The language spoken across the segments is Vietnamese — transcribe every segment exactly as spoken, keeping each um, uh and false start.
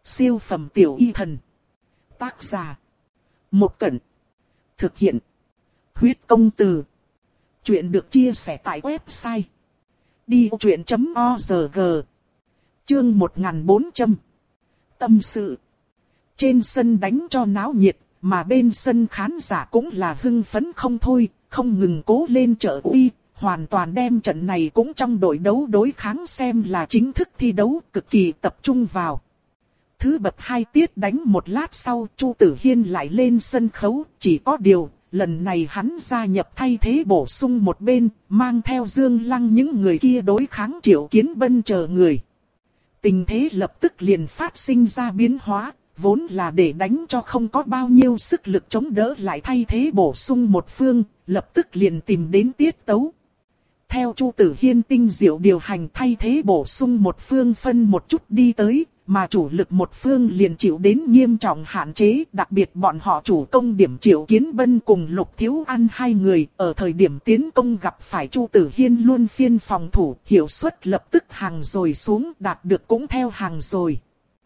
Siêu phẩm tiểu y thần. Tác giả. Một Cẩn. Thực hiện. Huyết công từ. Chuyện được chia sẻ tại website đi vô chuyện chấm org. Chương một nghìn bốn trăm. Tâm sự. Trên sân đánh cho náo nhiệt, mà bên sân khán giả cũng là hưng phấn không thôi, không ngừng cố lên trợ uy, hoàn toàn đem trận này cũng trong đội đấu đối kháng xem là chính thức thi đấu, cực kỳ tập trung vào. Thứ bậc hai tiết đánh một lát sau, Chu Tử Hiên lại lên sân khấu, chỉ có điều, lần này hắn gia nhập thay thế bổ sung một bên, mang theo Dương Lăng những người kia đối kháng Triệu Kiến Bân chờ người. Tình thế lập tức liền phát sinh ra biến hóa, vốn là để đánh cho không có bao nhiêu sức lực chống đỡ lại thay thế bổ sung một phương, lập tức liền tìm đến tiết tấu. Theo Chu Tử Hiên tinh diệu điều hành thay thế bổ sung một phương phân một chút đi tới, mà chủ lực một phương liền chịu đến nghiêm trọng hạn chế, đặc biệt bọn họ chủ công điểm Triệu Kiến Bân cùng Lục Thiếu An hai người, ở thời điểm tiến công gặp phải Chu Tử Hiên luôn phiên phòng thủ, hiệu suất lập tức hàng rồi xuống, đạt được cũng theo hàng rồi.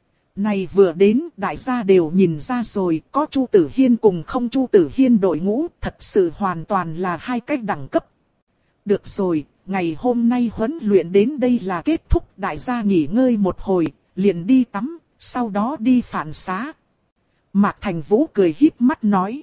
Này vừa đến, đại gia đều nhìn ra rồi, có Chu Tử Hiên cùng không Chu Tử Hiên đội ngũ, thật sự hoàn toàn là hai cách đẳng cấp. Được rồi, ngày hôm nay huấn luyện đến đây là kết thúc, đại gia nghỉ ngơi một hồi, liền đi tắm, sau đó đi phản xá. Mạc Thành Vũ cười híp mắt nói.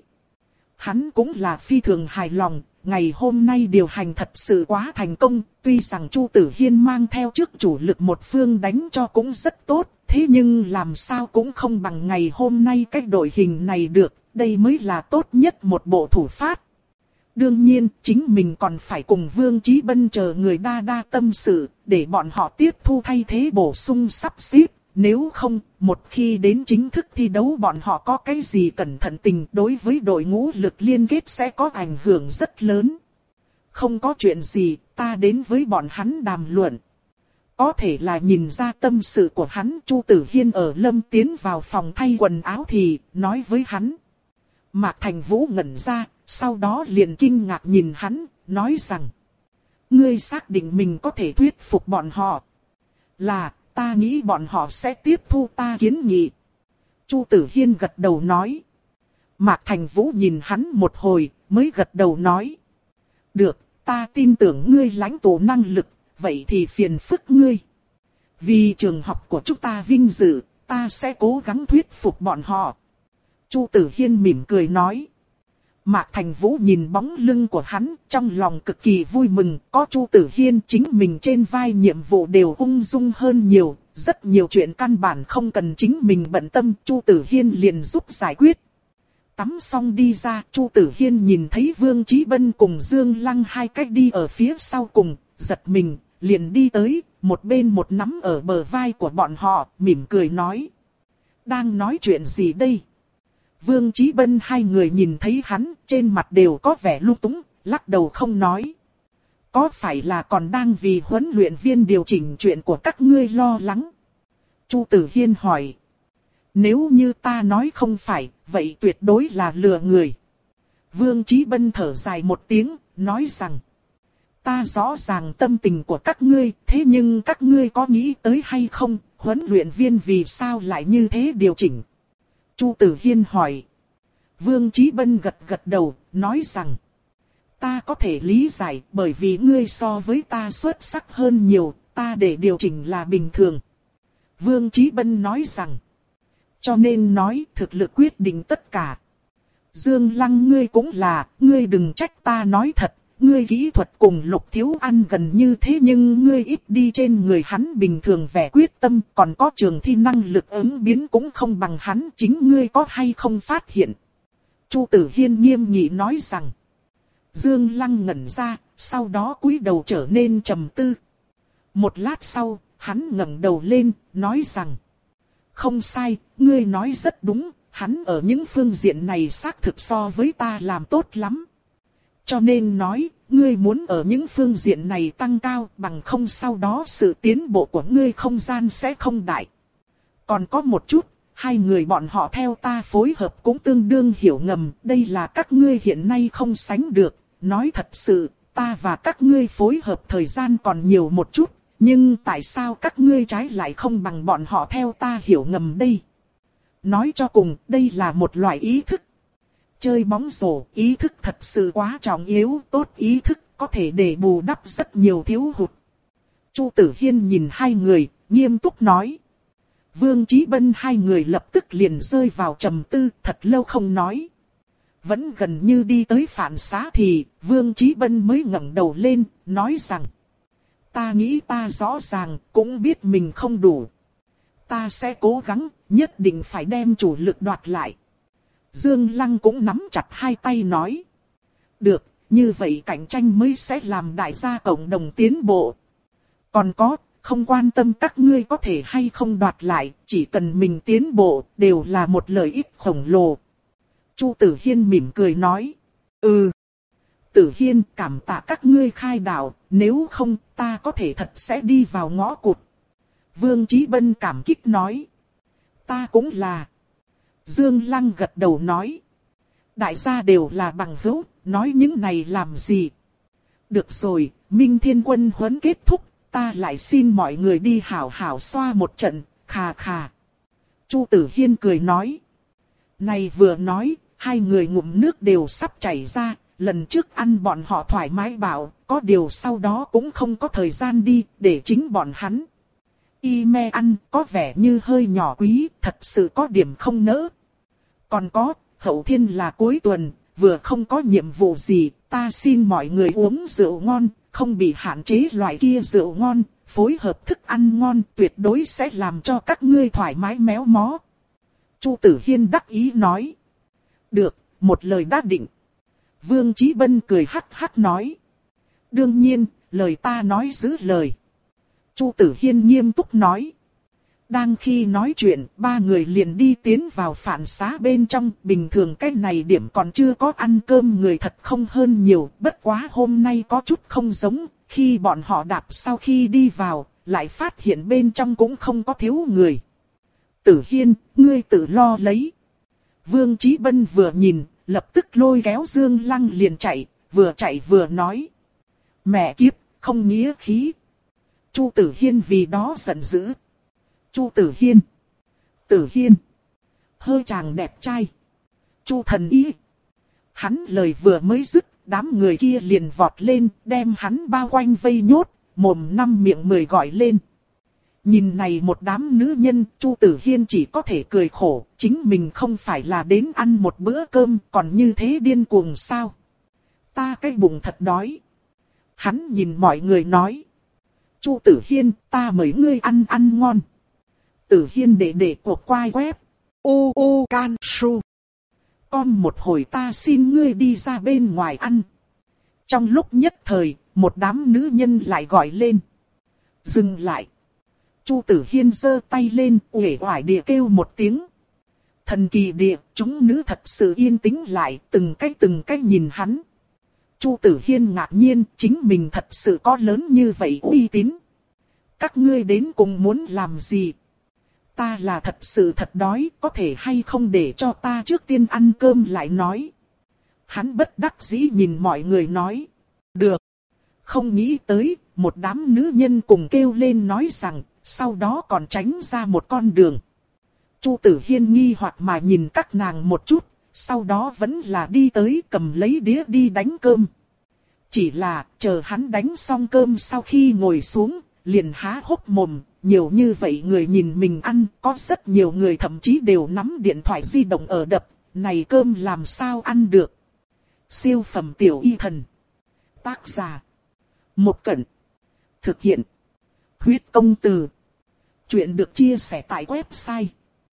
Hắn cũng là phi thường hài lòng, ngày hôm nay điều hành thật sự quá thành công, tuy rằng Chu Tử Hiên mang theo trước chủ lực một phương đánh cho cũng rất tốt, thế nhưng làm sao cũng không bằng ngày hôm nay cách đội hình này được, đây mới là tốt nhất một bộ thủ phát. Đương nhiên, chính mình còn phải cùng Vương Chí Bân chờ người đa đa tâm sự, để bọn họ tiếp thu thay thế bổ sung sắp xếp. Nếu không, một khi đến chính thức thi đấu bọn họ có cái gì cẩn thận tình đối với đội ngũ lực liên kết sẽ có ảnh hưởng rất lớn. Không có chuyện gì, ta đến với bọn hắn đàm luận. Có thể là nhìn ra tâm sự của hắn, Chu Tử Hiên ở Lâm tiến vào phòng thay quần áo thì nói với hắn. Mạc Thành Vũ ngẩn ra, sau đó liền kinh ngạc nhìn hắn, nói rằng. Ngươi xác định mình có thể thuyết phục bọn họ. Là, ta nghĩ bọn họ sẽ tiếp thu ta kiến nghị. Chu Tử Hiên gật đầu nói. Mạc Thành Vũ nhìn hắn một hồi, mới gật đầu nói. Được, ta tin tưởng ngươi lãnh tụ năng lực, vậy thì phiền phức ngươi. Vì trường học của chúng ta vinh dự, ta sẽ cố gắng thuyết phục bọn họ. Chu Tử Hiên mỉm cười nói. Mạc Thành Vũ nhìn bóng lưng của hắn, trong lòng cực kỳ vui mừng, có Chu Tử Hiên chính mình trên vai nhiệm vụ đều ung dung hơn nhiều, rất nhiều chuyện căn bản không cần chính mình bận tâm, Chu Tử Hiên liền giúp giải quyết. Tắm xong đi ra, Chu Tử Hiên nhìn thấy Vương Chí Bân cùng Dương Lăng hai cách đi ở phía sau cùng, giật mình, liền đi tới, một bên một nắm ở bờ vai của bọn họ, mỉm cười nói. Đang nói chuyện gì đây? Vương Chí Bân hai người nhìn thấy hắn, trên mặt đều có vẻ lung túng, lắc đầu không nói. Có phải là còn đang vì huấn luyện viên điều chỉnh chuyện của các ngươi lo lắng? Chu Tử Hiên hỏi. Nếu như ta nói không phải, vậy tuyệt đối là lừa người. Vương Chí Bân thở dài một tiếng, nói rằng. Ta rõ ràng tâm tình của các ngươi, thế nhưng các ngươi có nghĩ tới hay không, huấn luyện viên vì sao lại như thế điều chỉnh? Chu Tử Hiên hỏi. Vương Chí Bân gật gật đầu, nói rằng. Ta có thể lý giải, bởi vì ngươi so với ta xuất sắc hơn nhiều, ta để điều chỉnh là bình thường. Vương Chí Bân nói rằng. Cho nên nói thực lực quyết định tất cả. Dương Lăng ngươi cũng là, ngươi đừng trách ta nói thật. Ngươi kỹ thuật cùng Lục Thiếu An gần như thế nhưng ngươi ít đi trên người hắn bình thường vẻ quyết tâm, còn có trường thi năng lực ứng biến cũng không bằng hắn, chính ngươi có hay không phát hiện. Chu Tử Hiên nghiêm nghị nói rằng. Dương Lăng ngẩn ra, sau đó cúi đầu trở nên trầm tư. Một lát sau, hắn ngẩng đầu lên, nói rằng. Không sai, ngươi nói rất đúng, hắn ở những phương diện này xác thực so với ta làm tốt lắm. Cho nên nói, ngươi muốn ở những phương diện này tăng cao, bằng không sau đó sự tiến bộ của ngươi không gian sẽ không đại. Còn có một chút, hai người bọn họ theo ta phối hợp cũng tương đương hiểu ngầm, đây là các ngươi hiện nay không sánh được. Nói thật sự, ta và các ngươi phối hợp thời gian còn nhiều một chút, Nhưng tại sao các ngươi trái lại không bằng bọn họ theo ta hiểu ngầm đây? Nói cho cùng, đây là một loại ý thức. Chơi bóng rổ, ý thức thật sự quá trọng yếu, tốt ý thức có thể để bù đắp rất nhiều thiếu hụt. Chu Tử Hiên nhìn hai người, nghiêm túc nói. Vương Chí Bân hai người lập tức liền rơi vào trầm tư, thật lâu không nói. Vẫn gần như đi tới phản xá thì, Vương Chí Bân mới ngẩng đầu lên, nói rằng. Ta nghĩ ta rõ ràng, cũng biết mình không đủ. Ta sẽ cố gắng, nhất định phải đem chủ lực đoạt lại. Dương Lăng cũng nắm chặt hai tay nói. Được, như vậy cạnh tranh mới sẽ làm đại gia cộng đồng tiến bộ. Còn có, không quan tâm các ngươi có thể hay không đoạt lại, chỉ cần mình tiến bộ, đều là một lợi ích khổng lồ. Chu Tử Hiên mỉm cười nói. Ừ. Tử Hiên, cảm tạ các ngươi khai đạo, nếu không ta có thể thật sẽ đi vào ngõ cụt. Vương Chí Bân cảm kích nói. Ta cũng là. Dương Lăng gật đầu nói. Đại gia đều là bằng hữu, nói những này làm gì? Được rồi, Minh Thiên Quân huấn kết thúc, ta lại xin mọi người đi hảo hảo xoa một trận, khà khà. Chu Tử Hiên cười nói. Này vừa nói, hai người ngụm nước đều sắp chảy ra, lần trước ăn bọn họ thoải mái bảo, có điều sau đó cũng không có thời gian đi, để chính bọn hắn. Y me ăn có vẻ như hơi nhỏ quý, thật sự có điểm không nỡ. Còn có, hậu thiên là cuối tuần, vừa không có nhiệm vụ gì, ta xin mọi người uống rượu ngon, không bị hạn chế loại kia rượu ngon, phối hợp thức ăn ngon tuyệt đối sẽ làm cho các ngươi thoải mái méo mó. Chu Tử Hiên đắc ý nói. Được, một lời đã định. Vương Chí Bân cười hắc hắc nói. Đương nhiên, lời ta nói giữ lời. Chu Tử Hiên nghiêm túc nói. Đang khi nói chuyện, ba người liền đi tiến vào phản xá bên trong. Bình thường cái này điểm còn chưa có ăn cơm người thật không hơn nhiều. Bất quá hôm nay có chút không giống. Khi bọn họ đạp sau khi đi vào, lại phát hiện bên trong cũng không có thiếu người. Tử Hiên, ngươi tự lo lấy. Vương Chí Bân vừa nhìn, lập tức lôi kéo Dương Lăng liền chạy, vừa chạy vừa nói. Mẹ kiếp, không nghĩa khí. Chu Tử Hiên vì đó giận dữ. Chu Tử Hiên. Tử Hiên. Hơi chàng đẹp trai. Chu thần y. Hắn lời vừa mới dứt, đám người kia liền vọt lên, đem hắn bao quanh vây nhốt, mồm năm miệng mười gọi lên. Nhìn này một đám nữ nhân, Chu Tử Hiên chỉ có thể cười khổ, chính mình không phải là đến ăn một bữa cơm, còn như thế điên cuồng sao? Ta cái bụng thật đói. Hắn nhìn mọi người nói. Chu Tử Hiên, ta mời ngươi ăn ăn ngon. Tử Hiên để để cuộc quay web. U U Can Su. Con một hồi ta xin ngươi đi ra bên ngoài ăn. Trong lúc nhất thời, một đám nữ nhân lại gọi lên. Dừng lại. Chu Tử Hiên giơ tay lên, uể oải địa kêu một tiếng. Thần kỳ địa, chúng nữ thật sự yên tĩnh lại, từng cái từng cái nhìn hắn. Chu Tử Hiên ngạc nhiên, chính mình thật sự có lớn như vậy uy tín. Các ngươi đến cùng muốn làm gì? Ta là thật sự thật đói, có thể hay không để cho ta trước tiên ăn cơm lại nói. Hắn bất đắc dĩ nhìn mọi người nói. Được. Không nghĩ tới, một đám nữ nhân cùng kêu lên nói rằng, sau đó còn tránh ra một con đường. Chu Tử Hiên nghi hoặc mà nhìn các nàng một chút, sau đó vẫn là đi tới cầm lấy đĩa đi đánh cơm. Chỉ là, chờ hắn đánh xong cơm sau khi ngồi xuống, liền há hốc mồm, nhiều như vậy người nhìn mình ăn, có rất nhiều người thậm chí đều nắm điện thoại di động ở đập, này cơm làm sao ăn được. Siêu phẩm tiểu y thần. Tác giả. Một Cẩn. Thực hiện. Huyết công từ. Chuyện được chia sẻ tại website.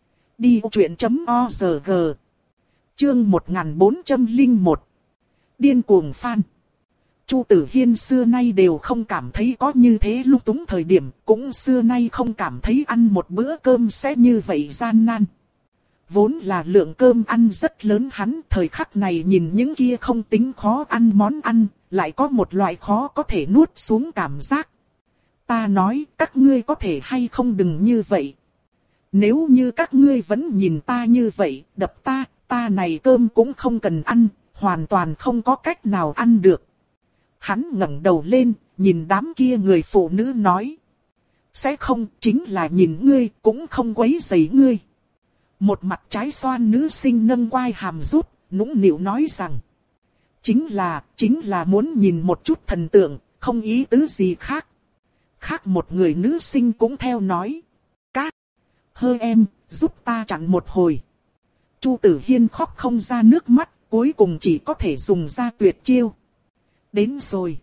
đi vô chuyện chấm org. Chương một nghìn bốn trăm lẻ một. Điên cuồng fan. Chu Tử Hiên xưa nay đều không cảm thấy có như thế lung túng thời điểm, cũng xưa nay không cảm thấy ăn một bữa cơm sẽ như vậy gian nan. Vốn là lượng cơm ăn rất lớn hắn, thời khắc này nhìn những kia không tính khó ăn món ăn, lại có một loại khó có thể nuốt xuống cảm giác. Ta nói, các ngươi có thể hay không đừng như vậy. Nếu như các ngươi vẫn nhìn ta như vậy, đập ta, ta này cơm cũng không cần ăn, hoàn toàn không có cách nào ăn được. Hắn ngẩng đầu lên, nhìn đám kia người phụ nữ nói. Sẽ không, chính là nhìn ngươi, cũng không quấy rầy ngươi. Một mặt trái xoan nữ sinh nâng quai hàm rút, nũng nịu nói rằng. Chính là, chính là muốn nhìn một chút thần tượng, không ý tứ gì khác. Khác một người nữ sinh cũng theo nói. Các, hơ em, giúp ta chặn một hồi. Chu Tử Hiên khóc không ra nước mắt, cuối cùng chỉ có thể dùng ra tuyệt chiêu. Đến rồi.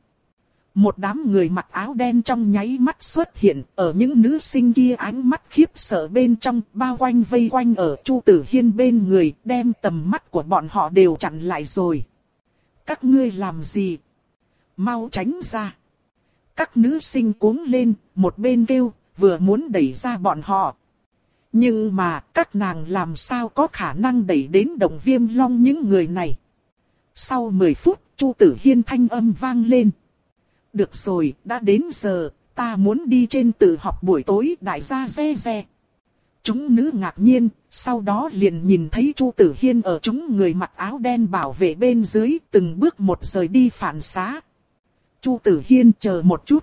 Một đám người mặc áo đen trong nháy mắt xuất hiện, ở những nữ sinh kia ánh mắt khiếp sợ bên trong, bao quanh vây quanh ở Chu Tử Hiên bên người, đem tầm mắt của bọn họ đều chặn lại rồi. Các ngươi làm gì? Mau tránh ra. Các nữ sinh cuống lên, một bên kêu, vừa muốn đẩy ra bọn họ. Nhưng mà, các nàng làm sao có khả năng đẩy đến Động Viêm Long những người này. Sau mười phút, Chu Tử Hiên thanh âm vang lên. Được rồi, đã đến giờ, ta muốn đi trên tự học buổi tối, đại gia re re. Chúng nữ ngạc nhiên, sau đó liền nhìn thấy Chu Tử Hiên ở chúng người mặc áo đen bảo vệ bên dưới, từng bước một rời đi phản xá. Chu Tử Hiên chờ một chút.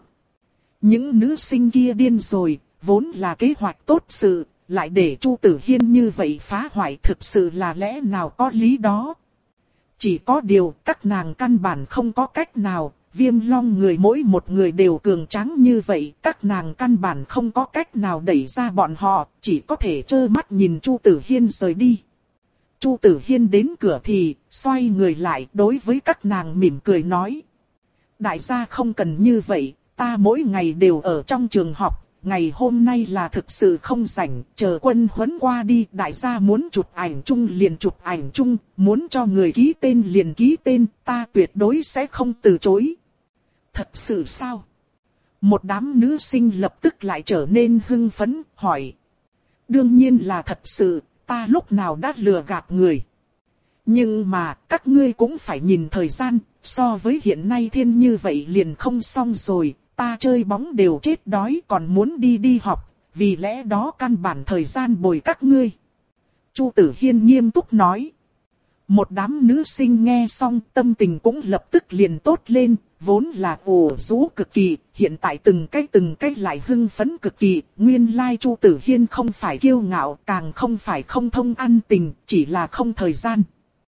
Những nữ sinh kia điên rồi, vốn là kế hoạch tốt sự, lại để Chu Tử Hiên như vậy phá hoại, thực sự là lẽ nào có lý đó. Chỉ có điều, các nàng căn bản không có cách nào. Viêm Long người mỗi một người đều cường tráng như vậy, các nàng căn bản không có cách nào đẩy ra bọn họ, chỉ có thể trơ mắt nhìn Chu Tử Hiên rời đi. Chu Tử Hiên đến cửa thì, xoay người lại đối với các nàng mỉm cười nói. Đại gia không cần như vậy, ta mỗi ngày đều ở trong trường học, ngày hôm nay là thực sự không rảnh, chờ quân huấn qua đi, đại gia muốn chụp ảnh chung liền chụp ảnh chung, muốn cho người ký tên liền ký tên, ta tuyệt đối sẽ không từ chối. Thật sự sao? Một đám nữ sinh lập tức lại trở nên hưng phấn, hỏi. Đương nhiên là thật sự, ta lúc nào đã lừa gạt người. Nhưng mà, các ngươi cũng phải nhìn thời gian, so với hiện nay thiên như vậy liền không xong rồi, ta chơi bóng đều chết đói còn muốn đi đi học, vì lẽ đó căn bản thời gian bồi các ngươi. Chu Tử Hiên nghiêm túc nói. Một đám nữ sinh nghe xong tâm tình cũng lập tức liền tốt lên, vốn là ủ rũ cực kỳ, hiện tại từng cái từng cái lại hưng phấn cực kỳ, nguyên lai Chu Tử Hiên không phải kiêu ngạo, càng không phải không thông ăn tình, chỉ là không thời gian.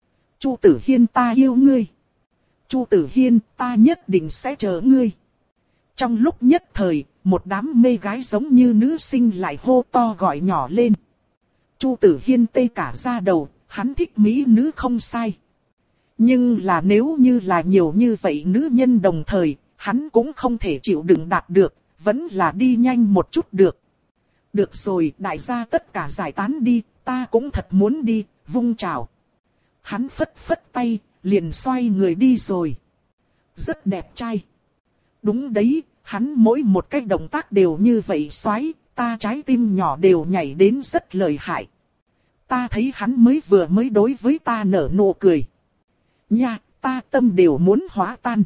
Chu Tử Hiên ta yêu ngươi. Chu Tử Hiên ta nhất định sẽ chờ ngươi. Trong lúc nhất thời, một đám mê gái giống như nữ sinh lại hô to gọi nhỏ lên. Chu Tử Hiên tê cả da đầu, hắn thích mỹ nữ không sai. Nhưng là nếu như là nhiều như vậy nữ nhân đồng thời, hắn cũng không thể chịu đựng đạt được, vẫn là đi nhanh một chút được. Được rồi, đại gia tất cả giải tán đi, ta cũng thật muốn đi, vung chào. Hắn phất phất tay, liền xoay người đi rồi. Rất đẹp trai. Đúng đấy, hắn mỗi một cái động tác đều như vậy xoáy, ta trái tim nhỏ đều nhảy đến rất lợi hại. Ta thấy hắn mới vừa mới đối với ta nở nụ cười. Nha, ta tâm đều muốn hóa tan.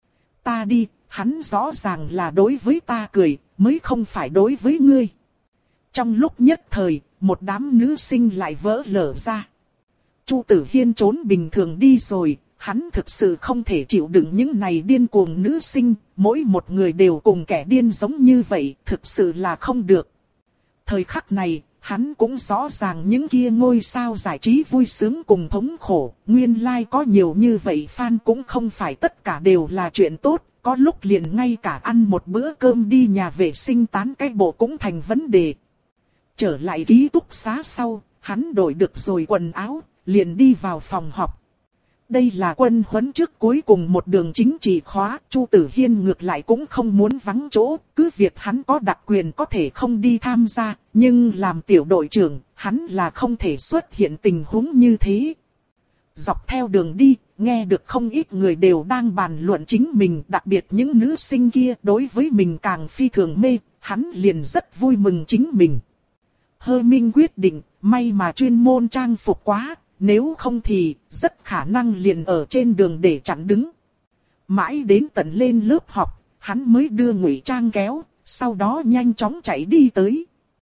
Ta đi, hắn rõ ràng là đối với ta cười, mới không phải đối với ngươi. Trong lúc nhất thời, một đám nữ sinh lại vỡ lở ra. Chu Tử Hiên trốn bình thường đi rồi, hắn thực sự không thể chịu đựng những này điên cuồng nữ sinh, mỗi một người đều cùng kẻ điên giống như vậy, thực sự là không được. Thời khắc này, hắn cũng rõ ràng những kia ngôi sao giải trí vui sướng cùng thống khổ, nguyên lai like có nhiều như vậy fan cũng không phải tất cả đều là chuyện tốt, có lúc liền ngay cả ăn một bữa cơm đi nhà vệ sinh tán cái bộ cũng thành vấn đề. Trở lại ký túc xá sau, hắn đổi được rồi quần áo, liền đi vào phòng học. Đây là quân huấn trước cuối cùng một đường chính trị khóa, Chu Tử Hiên ngược lại cũng không muốn vắng chỗ, cứ việc hắn có đặc quyền có thể không đi tham gia, nhưng làm tiểu đội trưởng, hắn là không thể xuất hiện tình huống như thế. Dọc theo đường đi, nghe được không ít người đều đang bàn luận chính mình, đặc biệt những nữ sinh kia đối với mình càng phi thường mê, hắn liền rất vui mừng chính mình. Hơ Minh quyết định, may mà chuyên môn trang phục quá. Nếu không thì, rất khả năng liền ở trên đường để chặn đứng. Mãi đến tận lên lớp học, hắn mới đưa ngụy trang kéo, sau đó nhanh chóng chạy đi tới.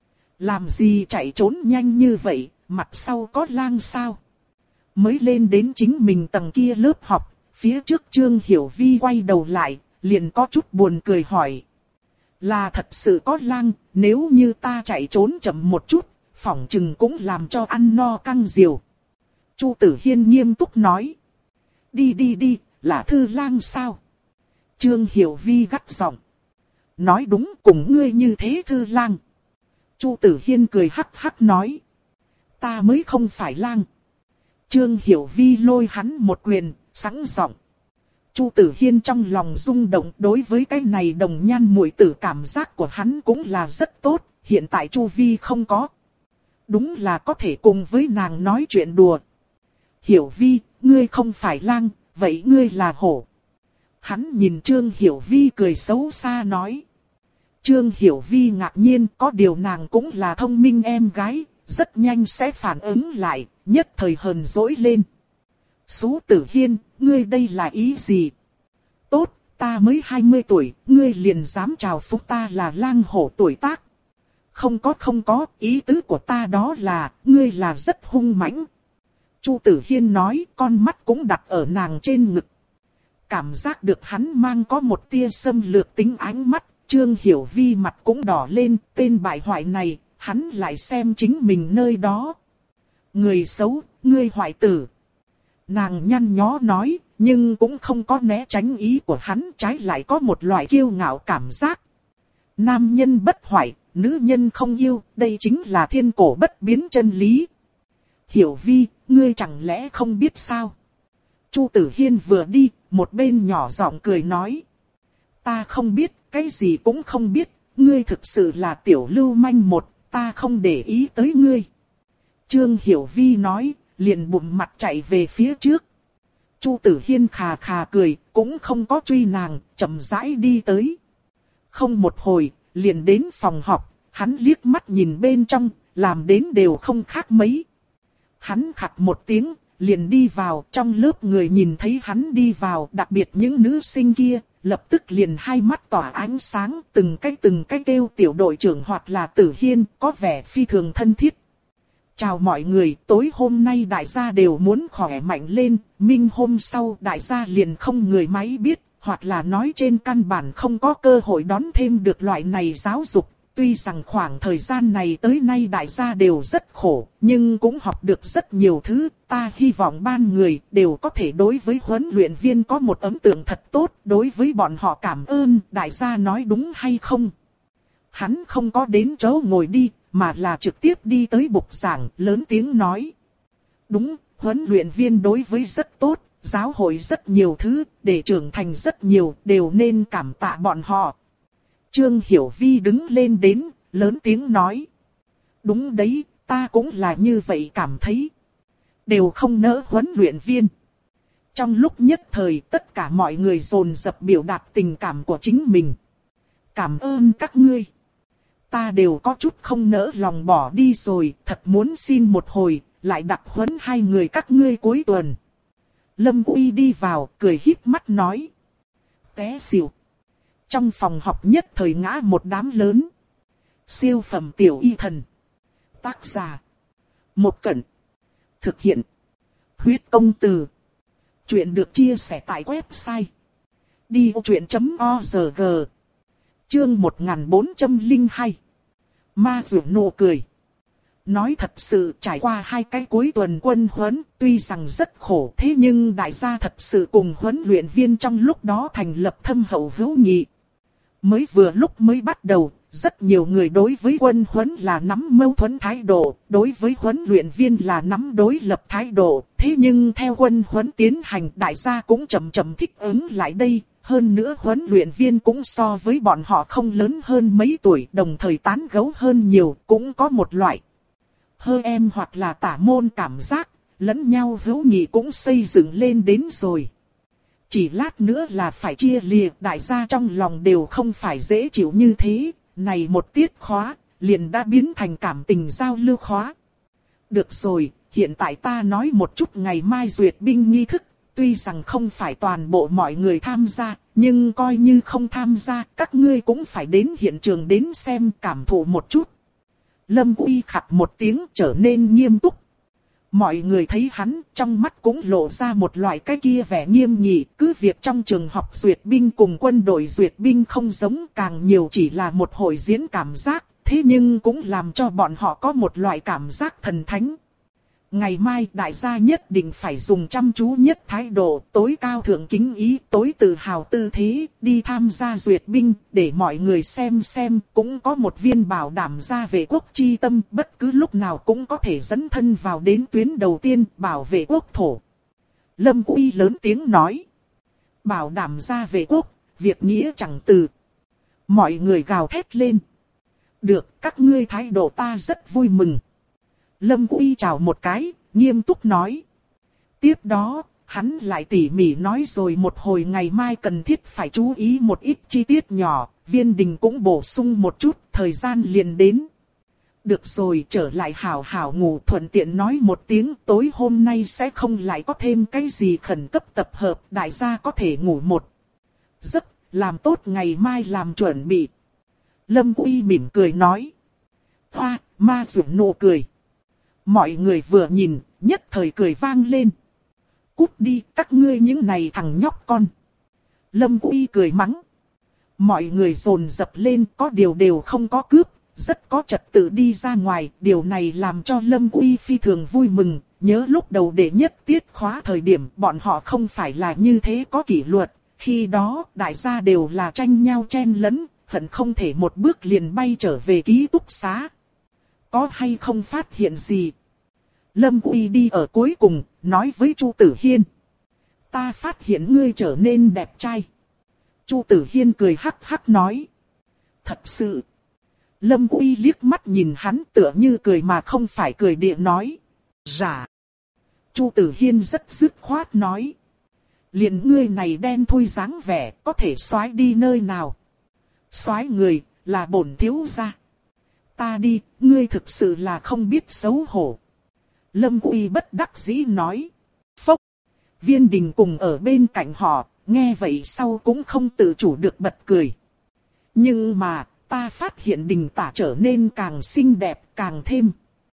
Làm gì chạy trốn nhanh như vậy, mặt sau có lang sao? Mới lên đến chính mình tầng kia lớp học, phía trước Trương Hiểu Vi quay đầu lại, liền có chút buồn cười hỏi. Là thật sự có lang, nếu như ta chạy trốn chậm một chút, phỏng chừng cũng làm cho ăn no căng diều. Chu Tử Hiên nghiêm túc nói. Đi đi đi, là Thư Lang sao? Trương Hiểu Vi gắt giọng. Nói đúng, cùng ngươi như thế Thư Lang. Chu Tử Hiên cười hắc hắc nói. Ta mới không phải lang. Trương Hiểu Vi lôi hắn một quyền, sẵn giọng. Chu Tử Hiên trong lòng rung động, đối với cái này đồng nhan muội tử cảm giác của hắn cũng là rất tốt, hiện tại Chu Vi không có. Đúng là có thể cùng với nàng nói chuyện đùa. Hiểu Vi, ngươi không phải lang, vậy ngươi là hổ. Hắn nhìn Trương Hiểu Vi cười xấu xa nói. Trương Hiểu Vi ngạc nhiên, có điều nàng cũng là thông minh em gái, rất nhanh sẽ phản ứng lại, nhất thời hờn dỗi lên. Sú Tử Hiên, ngươi đây là ý gì? Tốt, ta mới hai mươi tuổi, ngươi liền dám chào phúc ta là lang hổ tuổi tác. Không có không có, ý tứ của ta đó là, ngươi là rất hung mãnh. Chu Tử Hiên nói, con mắt cũng đặt ở nàng trên ngực. Cảm giác được hắn mang có một tia xâm lược tính ánh mắt, Trương Hiểu Vi mặt cũng đỏ lên, tên bại hoại này, hắn lại xem chính mình nơi đó. Người xấu, ngươi hoại tử. Nàng nhăn nhó nói, nhưng cũng không có né tránh ý của hắn, trái lại có một loại kiêu ngạo cảm giác. Nam nhân bất hoại, nữ nhân không yêu, đây chính là thiên cổ bất biến chân lý. Hiểu Vi, ngươi chẳng lẽ không biết sao? Chu Tử Hiên vừa đi, một bên nhỏ giọng cười nói. Ta không biết, cái gì cũng không biết, ngươi thực sự là tiểu lưu manh một, ta không để ý tới ngươi. Trương Hiểu Vi nói, liền bụng mặt chạy về phía trước. Chu Tử Hiên khà khà cười, cũng không có truy nàng, chậm rãi đi tới. Không một hồi, liền đến phòng học, hắn liếc mắt nhìn bên trong, làm đến đều không khác mấy. Hắn khặt một tiếng, liền đi vào, trong lớp người nhìn thấy hắn đi vào, đặc biệt những nữ sinh kia, lập tức liền hai mắt tỏa ánh sáng, từng cái từng cái kêu tiểu đội trưởng hoặc là Tử Hiên, có vẻ phi thường thân thiết. Chào mọi người, tối hôm nay đại gia đều muốn khỏe mạnh lên, minh hôm sau đại gia liền không người máy biết, hoặc là nói trên căn bản không có cơ hội đón thêm được loại này giáo dục. Tuy rằng khoảng thời gian này tới nay đại gia đều rất khổ, nhưng cũng học được rất nhiều thứ. Ta hy vọng ban người đều có thể đối với huấn luyện viên có một ấn tượng thật tốt, đối với bọn họ cảm ơn, đại gia nói đúng hay không? Hắn không có đến chỗ ngồi đi, mà là trực tiếp đi tới bục giảng, lớn tiếng nói. Đúng, huấn luyện viên đối với rất tốt, giáo hội rất nhiều thứ, để trưởng thành rất nhiều, đều nên cảm tạ bọn họ. Trương Hiểu Vi đứng lên đến, lớn tiếng nói. Đúng đấy, ta cũng là như vậy cảm thấy. Đều không nỡ huấn luyện viên. Trong lúc nhất thời tất cả mọi người dồn dập biểu đạt tình cảm của chính mình. Cảm ơn các ngươi. Ta đều có chút không nỡ lòng bỏ đi rồi, thật muốn xin một hồi, lại đặc huấn hai người các ngươi cuối tuần. Lâm Uy đi vào, cười híp mắt nói. Té xỉu. Trong phòng học nhất thời ngã một đám lớn. Siêu phẩm tiểu y thần. Tác giả. Một Cẩn. Thực hiện. Huyết công từ. Chuyện được chia sẻ tại website. đi ô chuyện chấm org. Chương một nghìn bốn trăm lẻ hai. Ma Dụ nụ cười. Nói thật sự trải qua hai cái cuối tuần quân huấn, tuy rằng rất khổ thế nhưng đại gia thật sự cùng huấn luyện viên trong lúc đó thành lập thâm hậu hữu nghị. Mới vừa lúc mới bắt đầu, rất nhiều người đối với quân huấn là nắm mâu thuẫn thái độ, đối với huấn luyện viên là nắm đối lập thái độ. Thế nhưng theo quân huấn tiến hành đại gia cũng chậm chậm thích ứng lại đây. Hơn nữa huấn luyện viên cũng so với bọn họ không lớn hơn mấy tuổi, đồng thời tán gẫu hơn nhiều, cũng có một loại hơ em hoặc là tả môn cảm giác, lẫn nhau hữu nghị cũng xây dựng lên đến rồi. Chỉ lát nữa là phải chia lìa, đại gia trong lòng đều không phải dễ chịu như thế, này một tiết khóa, liền đã biến thành cảm tình giao lưu khóa. Được rồi, hiện tại ta nói một chút ngày mai duyệt binh nghi thức, tuy rằng không phải toàn bộ mọi người tham gia, nhưng coi như không tham gia, các ngươi cũng phải đến hiện trường đến xem cảm thụ một chút. Lâm Uy khặt một tiếng trở nên nghiêm túc. Mọi người thấy hắn, trong mắt cũng lộ ra một loại cái kia vẻ nghiêm nghị, cứ việc trong trường học duyệt binh cùng quân đội duyệt binh không giống, càng nhiều chỉ là một hội diễn cảm giác, thế nhưng cũng làm cho bọn họ có một loại cảm giác thần thánh. Ngày mai đại gia nhất định phải dùng chăm chú nhất thái độ, tối cao thượng kính ý, tối tự hào tư thế, đi tham gia duyệt binh, để mọi người xem xem, cũng có một viên bảo đảm gia vệ quốc chi tâm, bất cứ lúc nào cũng có thể dẫn thân vào đến tuyến đầu tiên, bảo vệ quốc thổ. Lâm Uy lớn tiếng nói. Bảo đảm gia vệ quốc, việc nghĩa chẳng từ. Mọi người gào thét lên. Được, các ngươi thái độ ta rất vui mừng. Lâm Uy chào một cái, nghiêm túc nói. Tiếp đó, hắn lại tỉ mỉ nói rồi một hồi ngày mai cần thiết phải chú ý một ít chi tiết nhỏ, Viên Đình cũng bổ sung một chút, thời gian liền đến. Được rồi, trở lại hảo hảo ngủ, thuận tiện nói một tiếng, tối hôm nay sẽ không lại có thêm cái gì khẩn cấp tập hợp, đại gia có thể ngủ một giấc, làm tốt ngày mai làm chuẩn bị. Lâm Uy mỉm cười nói. Hoa, ma dưỡng nụ cười. Mọi người vừa nhìn, nhất thời cười vang lên. Cút đi, các ngươi những này thằng nhóc con. Lâm Uy cười mắng. Mọi người dồn dập lên, có điều đều không có cướp, rất có trật tự đi ra ngoài. Điều này làm cho Lâm Uy phi thường vui mừng. Nhớ lúc đầu đệ nhất tiết khóa thời điểm bọn họ không phải là như thế có kỷ luật. Khi đó đại gia đều là tranh nhau chen lấn, hận không thể một bước liền bay trở về ký túc xá. Có hay không phát hiện gì? Lâm Uy đi ở cuối cùng, nói với Chu Tử Hiên. Ta phát hiện ngươi trở nên đẹp trai. Chu Tử Hiên cười hắc hắc nói. Thật sự. Lâm Uy liếc mắt nhìn hắn tựa như cười mà không phải cười địa nói. Dạ. Chu Tử Hiên rất dứt khoát nói. Liền ngươi này đen thui dáng vẻ, có thể soái đi nơi nào? Soái người, là bổn thiếu gia. Ta đi, ngươi thực sự là không biết xấu hổ. Lâm Uy bất đắc dĩ nói. Phốc. Viên Đình cùng ở bên cạnh họ, nghe vậy sau cũng không tự chủ được bật cười. Nhưng mà, ta phát hiện Đình tả trở nên càng xinh đẹp, càng thêm.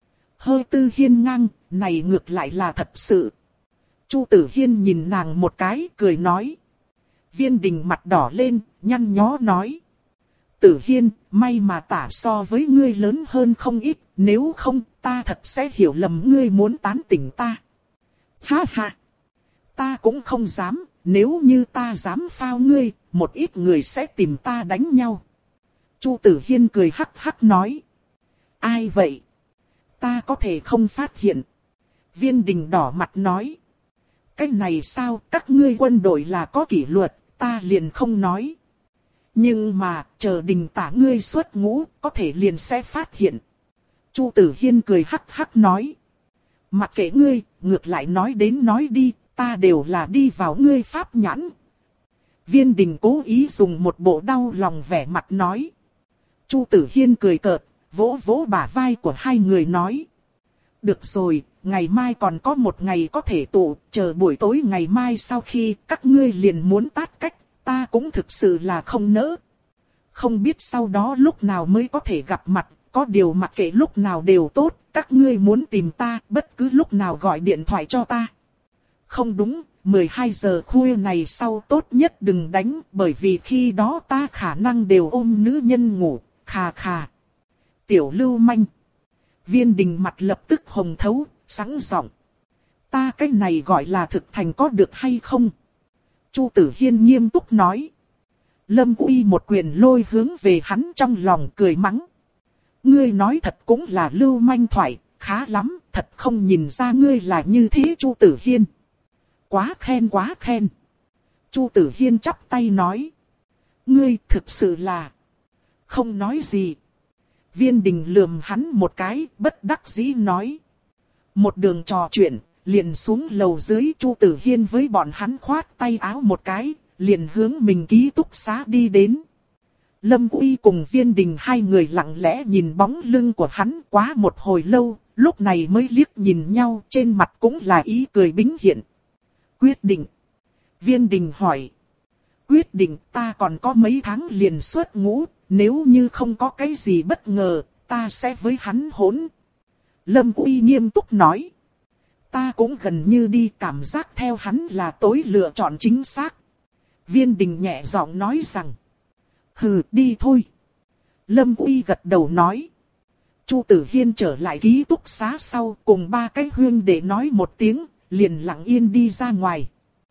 Hơi tư hiên ngang, này ngược lại là thật sự. Chu Tử Hiên nhìn nàng một cái, cười nói. Viên Đình mặt đỏ lên, nhăn nhó nói. Tử Hiên, may mà tả so với ngươi lớn hơn không ít, nếu không ta thật sẽ hiểu lầm ngươi muốn tán tỉnh ta. Ha ha! Ta cũng không dám, nếu như ta dám phao ngươi, một ít người sẽ tìm ta đánh nhau. Chu Tử Hiên cười hắc hắc nói. Ai vậy? Ta có thể không phát hiện. Viên Đình đỏ mặt nói. Cái này sao, các ngươi quân đội là có kỷ luật, ta liền không nói. Nhưng mà, chờ Đình tả ngươi xuất ngũ, có thể liền sẽ phát hiện. Chu Tử Hiên cười hắc hắc nói. Mặc kệ ngươi, ngược lại nói đến nói đi, ta đều là đi vào ngươi pháp nhãn. Viên Đình cố ý dùng một bộ đau lòng vẻ mặt nói. Chu Tử Hiên cười cợt, vỗ vỗ bả vai của hai người nói. Được rồi, ngày mai còn có một ngày có thể tụ, chờ buổi tối ngày mai sau khi các ngươi liền muốn tát cách. Ta cũng thực sự là không nỡ. Không biết sau đó lúc nào mới có thể gặp mặt, có điều mặc kệ lúc nào đều tốt, các ngươi muốn tìm ta, bất cứ lúc nào gọi điện thoại cho ta. Không đúng, mười hai giờ khuya này sau tốt nhất đừng đánh, bởi vì khi đó ta khả năng đều ôm nữ nhân ngủ, khà khà. Tiểu lưu manh. Viên Đình mặt lập tức hồng thấu, sẵn giọng. Ta cái này gọi là thực thành có được hay không? Chu Tử Hiên nghiêm túc nói. Lâm Uy một quyền lôi hướng về hắn trong lòng cười mắng. Ngươi nói thật cũng là lưu manh thoại, khá lắm, thật không nhìn ra ngươi là như thế Chu Tử Hiên. Quá khen quá khen. Chu Tử Hiên chắp tay nói. Ngươi thực sự là không nói gì. Viên Đình lườm hắn một cái, bất đắc dĩ nói. Một đường trò chuyện. Liền xuống lầu dưới, Chu Tử Hiên với bọn hắn khoát tay áo một cái, liền hướng mình ký túc xá đi đến. Lâm Uy cùng Viên Đình hai người lặng lẽ nhìn bóng lưng của hắn quá một hồi lâu, lúc này mới liếc nhìn nhau, trên mặt cũng là ý cười bính hiện. Quyết định. Viên Đình hỏi. Quyết định, ta còn có mấy tháng liền xuất ngũ, nếu như không có cái gì bất ngờ, ta sẽ với hắn hỗn. Lâm Uy nghiêm túc nói. ta cũng gần như đi cảm giác theo hắn là tối lựa chọn chính xác. Viên Đình nhẹ giọng nói rằng. Hừ, đi thôi. Lâm Uy gật đầu nói. Chu Tử Hiên trở lại ký túc xá sau cùng ba cái huynh đệ nói một tiếng, liền lặng yên đi ra ngoài.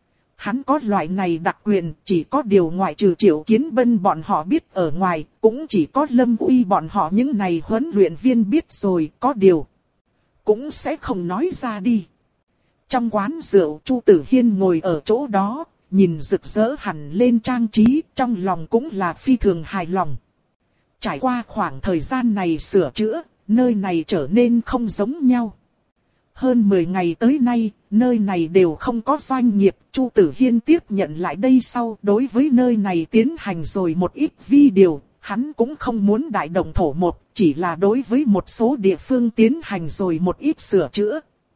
Hắn có loại này đặc quyền, chỉ có điều ngoại trừ Triệu Kiến Bân bọn họ biết ở ngoài, cũng chỉ có Lâm Uy bọn họ những này huấn luyện viên biết rồi, có điều cũng sẽ không nói ra đi. Trong quán rượu, Chu Tử Hiên ngồi ở chỗ đó, nhìn rực rỡ hẳn lên trang trí, trong lòng cũng là phi thường hài lòng. Trải qua khoảng thời gian này sửa chữa, nơi này trở nên không giống nhau. Hơn mười ngày tới nay, nơi này đều không có doanh nghiệp, Chu Tử Hiên tiếp nhận lại đây sau, đối với nơi này tiến hành rồi một ít video, hắn cũng không muốn đại động thổ một, chỉ là đối với một số địa phương tiến hành rồi một ít sửa chữa.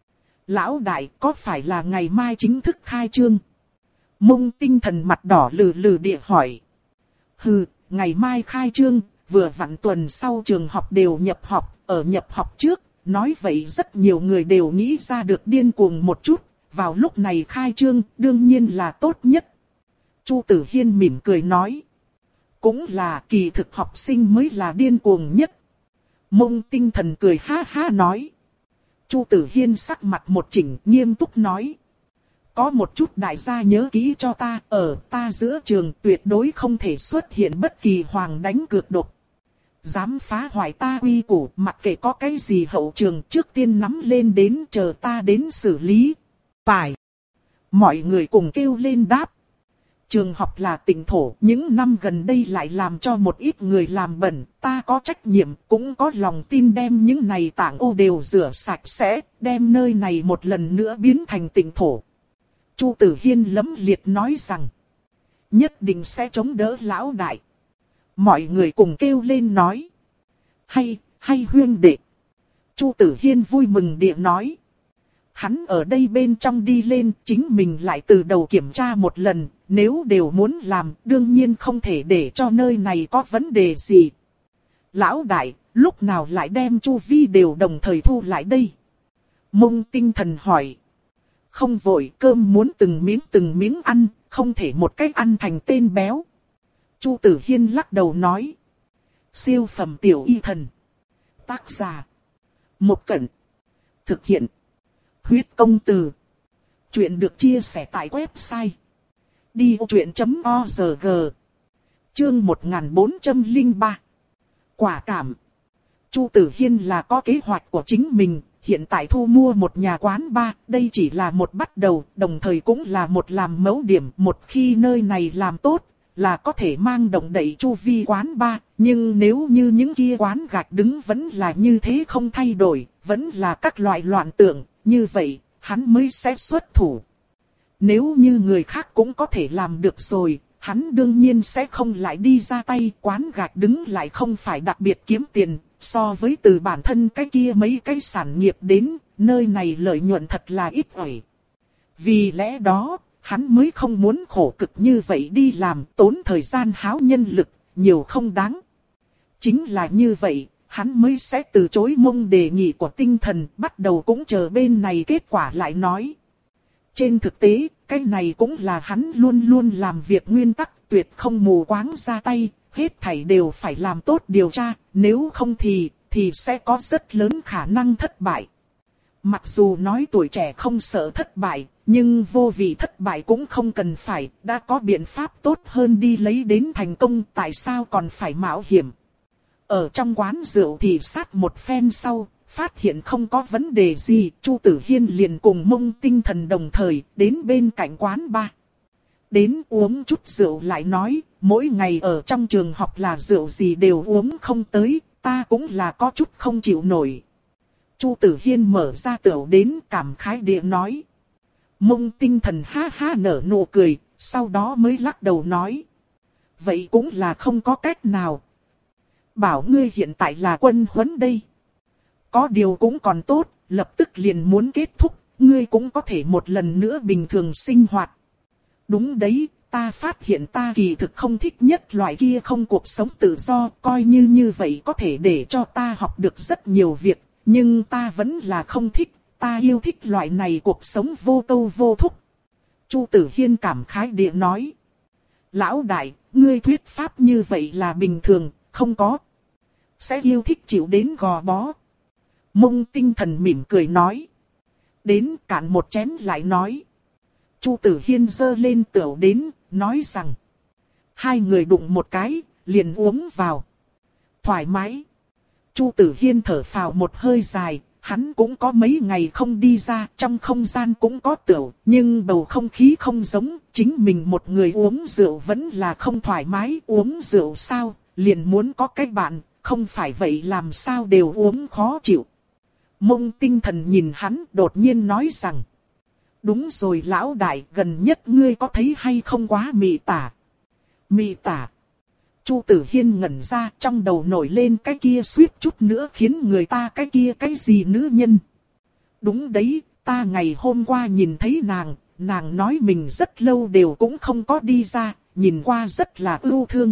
Lão đại, có phải là ngày mai chính thức khai trương? Mông Tinh Thần mặt đỏ lừ lừ địa hỏi. Hừ, ngày mai khai trương, vừa vặn tuần sau trường học đều nhập học, ở nhập học trước, nói vậy rất nhiều người đều nghĩ ra được điên cuồng một chút, vào lúc này khai trương, đương nhiên là tốt nhất. Chu Tử Hiên mỉm cười nói. Cũng là kỳ thực học sinh mới là điên cuồng nhất. Mông Tinh Thần cười ha ha nói. Chu Tử Hiên sắc mặt một chỉnh nghiêm túc nói. Có một chút đại gia nhớ kỹ cho ta, ở ta giữa trường tuyệt đối không thể xuất hiện bất kỳ hoàng đánh cược độc. Dám phá hoại ta quy củ, mặc kệ có cái gì hậu trường trước tiên nắm lên đến chờ ta đến xử lý. Phải. Mọi người cùng kêu lên đáp. Trường học là tỉnh thổ, những năm gần đây lại làm cho một ít người làm bẩn, ta có trách nhiệm, cũng có lòng tin đem những này tảng ô đều rửa sạch sẽ, đem nơi này một lần nữa biến thành tỉnh thổ. Chu Tử Hiên lẫm liệt nói rằng, nhất định sẽ chống đỡ lão đại. Mọi người cùng kêu lên nói, hay, hay huyên đệ. Chu Tử Hiên vui mừng địa nói, hắn ở đây bên trong đi lên, chính mình lại từ đầu kiểm tra một lần, nếu đều muốn làm, đương nhiên không thể để cho nơi này có vấn đề gì. Lão đại, lúc nào lại đem chu vi đều đồng thời thu lại đây? Mông Tinh Thần hỏi. Không vội, cơm muốn từng miếng từng miếng ăn, không thể một cách ăn thành tên béo. Chu Tử Hiên lắc đầu nói. Siêu phẩm tiểu y thần. Tác giả. Một Cẩn. Thực hiện. Huyết công từ. Chuyện được chia sẻ tại website. đi ô chuyện chấm org. Chương một nghìn bốn trăm lẻ ba. Quả cảm. Chu Tử Hiên là có kế hoạch của chính mình. Hiện tại thu mua một nhà quán bar, đây chỉ là một bắt đầu, đồng thời cũng là một làm mẫu điểm. Một khi nơi này làm tốt, là có thể mang động đậy chu vi quán bar. Nhưng nếu như những kia quán gạch đứng vẫn là như thế không thay đổi, vẫn là các loại loạn tượng, như vậy, hắn mới sẽ xuất thủ. Nếu như người khác cũng có thể làm được rồi, hắn đương nhiên sẽ không lại đi ra tay. Quán gạch đứng lại không phải đặc biệt kiếm tiền. So với từ bản thân cái kia mấy cái sản nghiệp đến, nơi này lợi nhuận thật là ít ỏi. Vì lẽ đó, hắn mới không muốn khổ cực như vậy đi làm, tốn thời gian háo nhân lực, nhiều không đáng. Chính là như vậy, hắn mới sẽ từ chối mông đề nghị của tinh thần, bắt đầu cũng chờ bên này kết quả lại nói. Trên thực tế, cái này cũng là hắn luôn luôn làm việc nguyên tắc, tuyệt không mù quáng ra tay. Hết thảy đều phải làm tốt điều tra, nếu không thì, thì sẽ có rất lớn khả năng thất bại. Mặc dù nói tuổi trẻ không sợ thất bại, nhưng vô vị thất bại cũng không cần phải, đã có biện pháp tốt hơn đi lấy đến thành công, tại sao còn phải mạo hiểm. Ở trong quán rượu thì sát một phen sau, phát hiện không có vấn đề gì, Chu Tử Hiên liền cùng Mông Tinh Thần đồng thời đến bên cạnh quán bar. Đến uống chút rượu lại nói, mỗi ngày ở trong trường học là rượu gì đều uống không tới, ta cũng là có chút không chịu nổi. Chu Tử Hiên mở ra tửu đến cảm khái địa nói. Mông Tinh Thần ha ha nở nụ cười, sau đó mới lắc đầu nói. Vậy cũng là không có cách nào. Bảo ngươi hiện tại là quân huấn đây. Có điều cũng còn tốt, lập tức liền muốn kết thúc, ngươi cũng có thể một lần nữa bình thường sinh hoạt. Đúng đấy, ta phát hiện ta kỳ thực không thích nhất loại kia không cuộc sống tự do, coi như như vậy có thể để cho ta học được rất nhiều việc, nhưng ta vẫn là không thích, ta yêu thích loại này cuộc sống vô câu vô thúc. Chu Tử Hiên cảm khái địa nói. Lão đại, ngươi thuyết pháp như vậy là bình thường, không có. Sẽ yêu thích chịu đến gò bó. Mông Tinh Thần mỉm cười nói. Đến cạn một chén lại nói. Chu Tử Hiên giơ lên tửu đến, nói rằng. Hai người đụng một cái, liền uống vào. Thoải mái. Chu Tử Hiên thở phào một hơi dài, hắn cũng có mấy ngày không đi ra, trong không gian cũng có tửu, nhưng bầu không khí không giống, chính mình một người uống rượu vẫn là không thoải mái, uống rượu sao, liền muốn có cái bạn, không phải vậy làm sao đều uống khó chịu. Mông Tinh Thần nhìn hắn đột nhiên nói rằng, đúng rồi lão đại, gần nhất ngươi có thấy hay không quá mị tả. Mị tả. Chu Tử Hiên ngẩn ra, trong đầu nổi lên cái kia suýt chút nữa khiến người ta cái kia cái gì nữ nhân. Đúng đấy, ta ngày hôm qua nhìn thấy nàng, nàng nói mình rất lâu đều cũng không có đi ra, nhìn qua rất là ưu thương.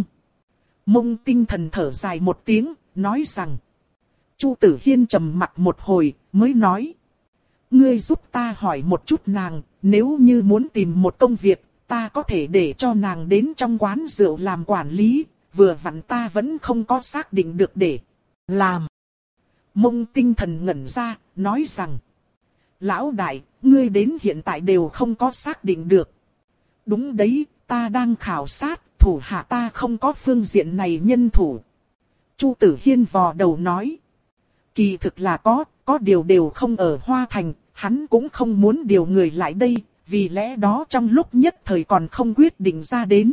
Mông Tinh Thần thở dài một tiếng, nói rằng. Chu Tử Hiên trầm mặt một hồi, mới nói. Ngươi giúp ta hỏi một chút nàng, nếu như muốn tìm một công việc, ta có thể để cho nàng đến trong quán rượu làm quản lý, vừa vặn ta vẫn không có xác định được để làm. Mông Tinh Thần ngẩn ra, nói rằng. Lão đại, ngươi đến hiện tại đều không có xác định được. Đúng đấy, ta đang khảo sát, thủ hạ ta không có phương diện này nhân thủ. Chu Tử Hiên vò đầu nói. Kỳ thực là có, có điều đều không ở Hoa Thành, hắn cũng không muốn điều người lại đây, vì lẽ đó trong lúc nhất thời còn không quyết định ra đến.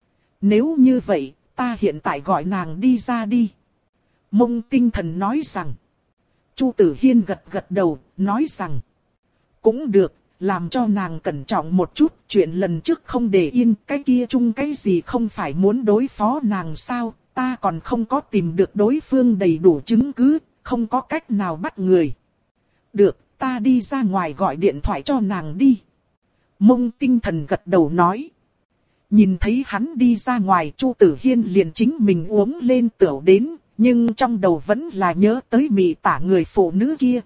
Nếu như vậy, ta hiện tại gọi nàng đi ra đi. Mông Tinh Thần nói rằng. Chu Tử Hiên gật gật đầu, nói rằng. Cũng được, làm cho nàng cẩn trọng một chút, chuyện lần trước không để yên, cái kia chung cái gì không phải muốn đối phó nàng sao, ta còn không có tìm được đối phương đầy đủ chứng cứ, không có cách nào bắt người. Được, ta đi ra ngoài gọi điện thoại cho nàng đi. Mông Tinh Thần gật đầu nói. Nhìn thấy hắn đi ra ngoài, Chu Tử Hiên liền chính mình uống lên tửu đến, nhưng trong đầu vẫn là nhớ tới mị tả người phụ nữ kia.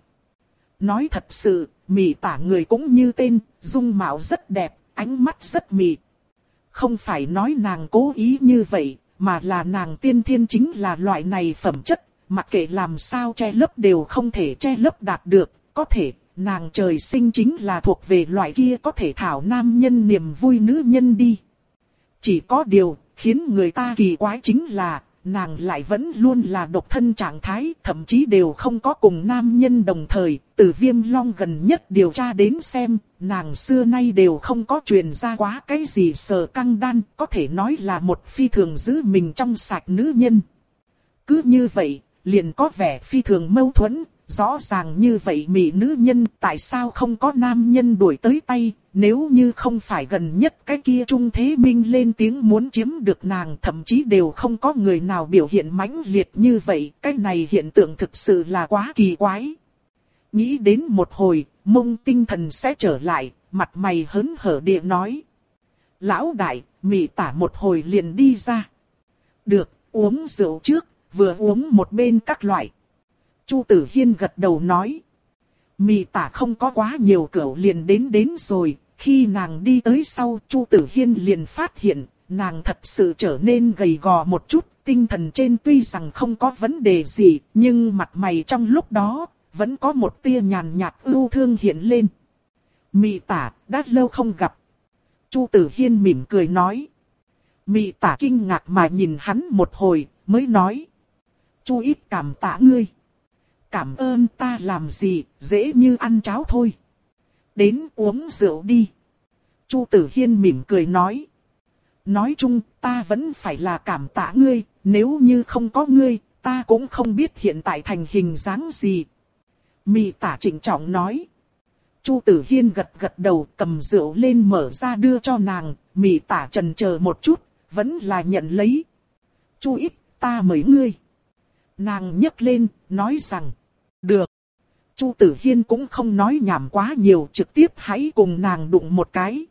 Nói thật sự, mị tả người cũng như tên, dung mạo rất đẹp, ánh mắt rất mị. Không phải nói nàng cố ý như vậy, mà là nàng tiên thiên chính là loại này phẩm chất, mặc kệ làm sao che lấp đều không thể che lấp đạt được, có thể, nàng trời sinh chính là thuộc về loại kia có thể thảo nam nhân niềm vui nữ nhân đi. Chỉ có điều, khiến người ta kỳ quái chính là, nàng lại vẫn luôn là độc thân trạng thái, thậm chí đều không có cùng nam nhân đồng thời, từ Viêm Long gần nhất điều tra đến xem, nàng xưa nay đều không có truyền ra quá cái gì sờ căng đan, có thể nói là một phi thường giữ mình trong sạch nữ nhân. Cứ như vậy, liền có vẻ phi thường mâu thuẫn, rõ ràng như vậy mỹ nữ nhân tại sao không có nam nhân đuổi tới tay, nếu như không phải gần nhất cái kia Trung Thế Minh lên tiếng muốn chiếm được nàng, thậm chí đều không có người nào biểu hiện mãnh liệt như vậy, cái này hiện tượng thực sự là quá kỳ quái. Nghĩ đến một hồi, Mông Tinh Thần sẽ trở lại, mặt mày hớn hở địa nói. Lão đại, mị tả một hồi liền đi ra. Được, uống rượu trước, vừa uống một bên các loại. Chu Tử Hiên gật đầu nói. Mị tả không có quá nhiều cửu liền đến đến rồi, khi nàng đi tới sau Chu Tử Hiên liền phát hiện, nàng thật sự trở nên gầy gò một chút, tinh thần trên tuy rằng không có vấn đề gì, nhưng mặt mày trong lúc đó, vẫn có một tia nhàn nhạt ưu thương hiện lên. Mị tả, đã lâu không gặp. Chu Tử Hiên mỉm cười nói. Mị tả kinh ngạc mà nhìn hắn một hồi, mới nói. Chu ít cảm tạ ngươi. Cảm ơn ta làm gì, dễ như ăn cháo thôi. Đến uống rượu đi. Chu Tử Hiên mỉm cười nói. Nói chung ta vẫn phải là cảm tạ ngươi, nếu như không có ngươi, ta cũng không biết hiện tại thành hình dáng gì. Mị tả trịnh trọng nói. Chu Tử Hiên gật gật đầu cầm rượu lên mở ra đưa cho nàng, mị tả chần chờ một chút, vẫn là nhận lấy. Chu ít, ta mời ngươi. Nàng nhấc lên, nói rằng. Được. Chu Tử Hiên cũng không nói nhảm quá nhiều, trực tiếp hãy cùng nàng đụng một cái.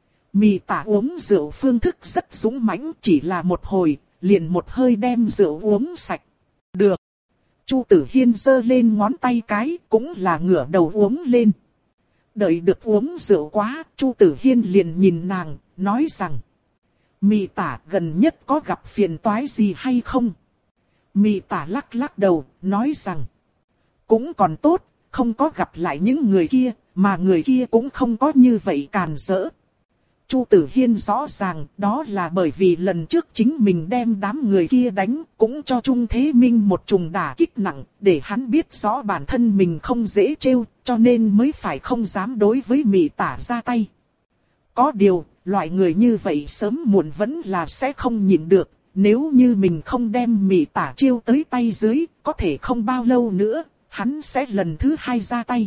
Mị tả uống rượu phương thức rất dũng mãnh, chỉ là một hồi, liền một hơi đem rượu uống sạch. Được. Chu Tử Hiên giơ lên ngón tay cái, cũng là ngửa đầu uống lên. Đợi được uống rượu quá, Chu Tử Hiên liền nhìn nàng, nói rằng: Mị Tả gần nhất có gặp phiền toái gì hay không? Mị Tả lắc lắc đầu, nói rằng: Cũng còn tốt, không có gặp lại những người kia, mà người kia cũng không có như vậy càn rỡ. Chu Tử Hiên rõ ràng đó là bởi vì lần trước chính mình đem đám người kia đánh, cũng cho Trung Thế Minh một trùng đả kích nặng, để hắn biết rõ bản thân mình không dễ trêu, cho nên mới phải không dám đối với Mị Tả ra tay. Có điều, loại người như vậy sớm muộn vẫn là sẽ không nhịn được, nếu như mình không đem Mị Tả chiêu tới tay dưới, có thể không bao lâu nữa, hắn sẽ lần thứ hai ra tay.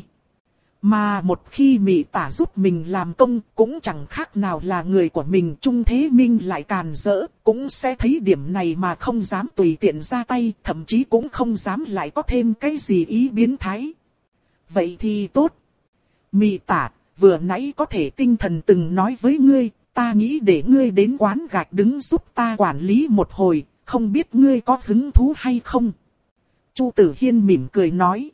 Mà một khi Mị Tả giúp mình làm công, cũng chẳng khác nào là người của mình. Trung Thế Minh lại càn rỡ, cũng sẽ thấy điểm này mà không dám tùy tiện ra tay, thậm chí cũng không dám lại có thêm cái gì ý biến thái. Vậy thì tốt. Mị Tả, vừa nãy có thể tinh thần từng nói với ngươi, ta nghĩ để ngươi đến quán gạch đứng giúp ta quản lý một hồi, không biết ngươi có hứng thú hay không? Chu Tử Hiên mỉm cười nói.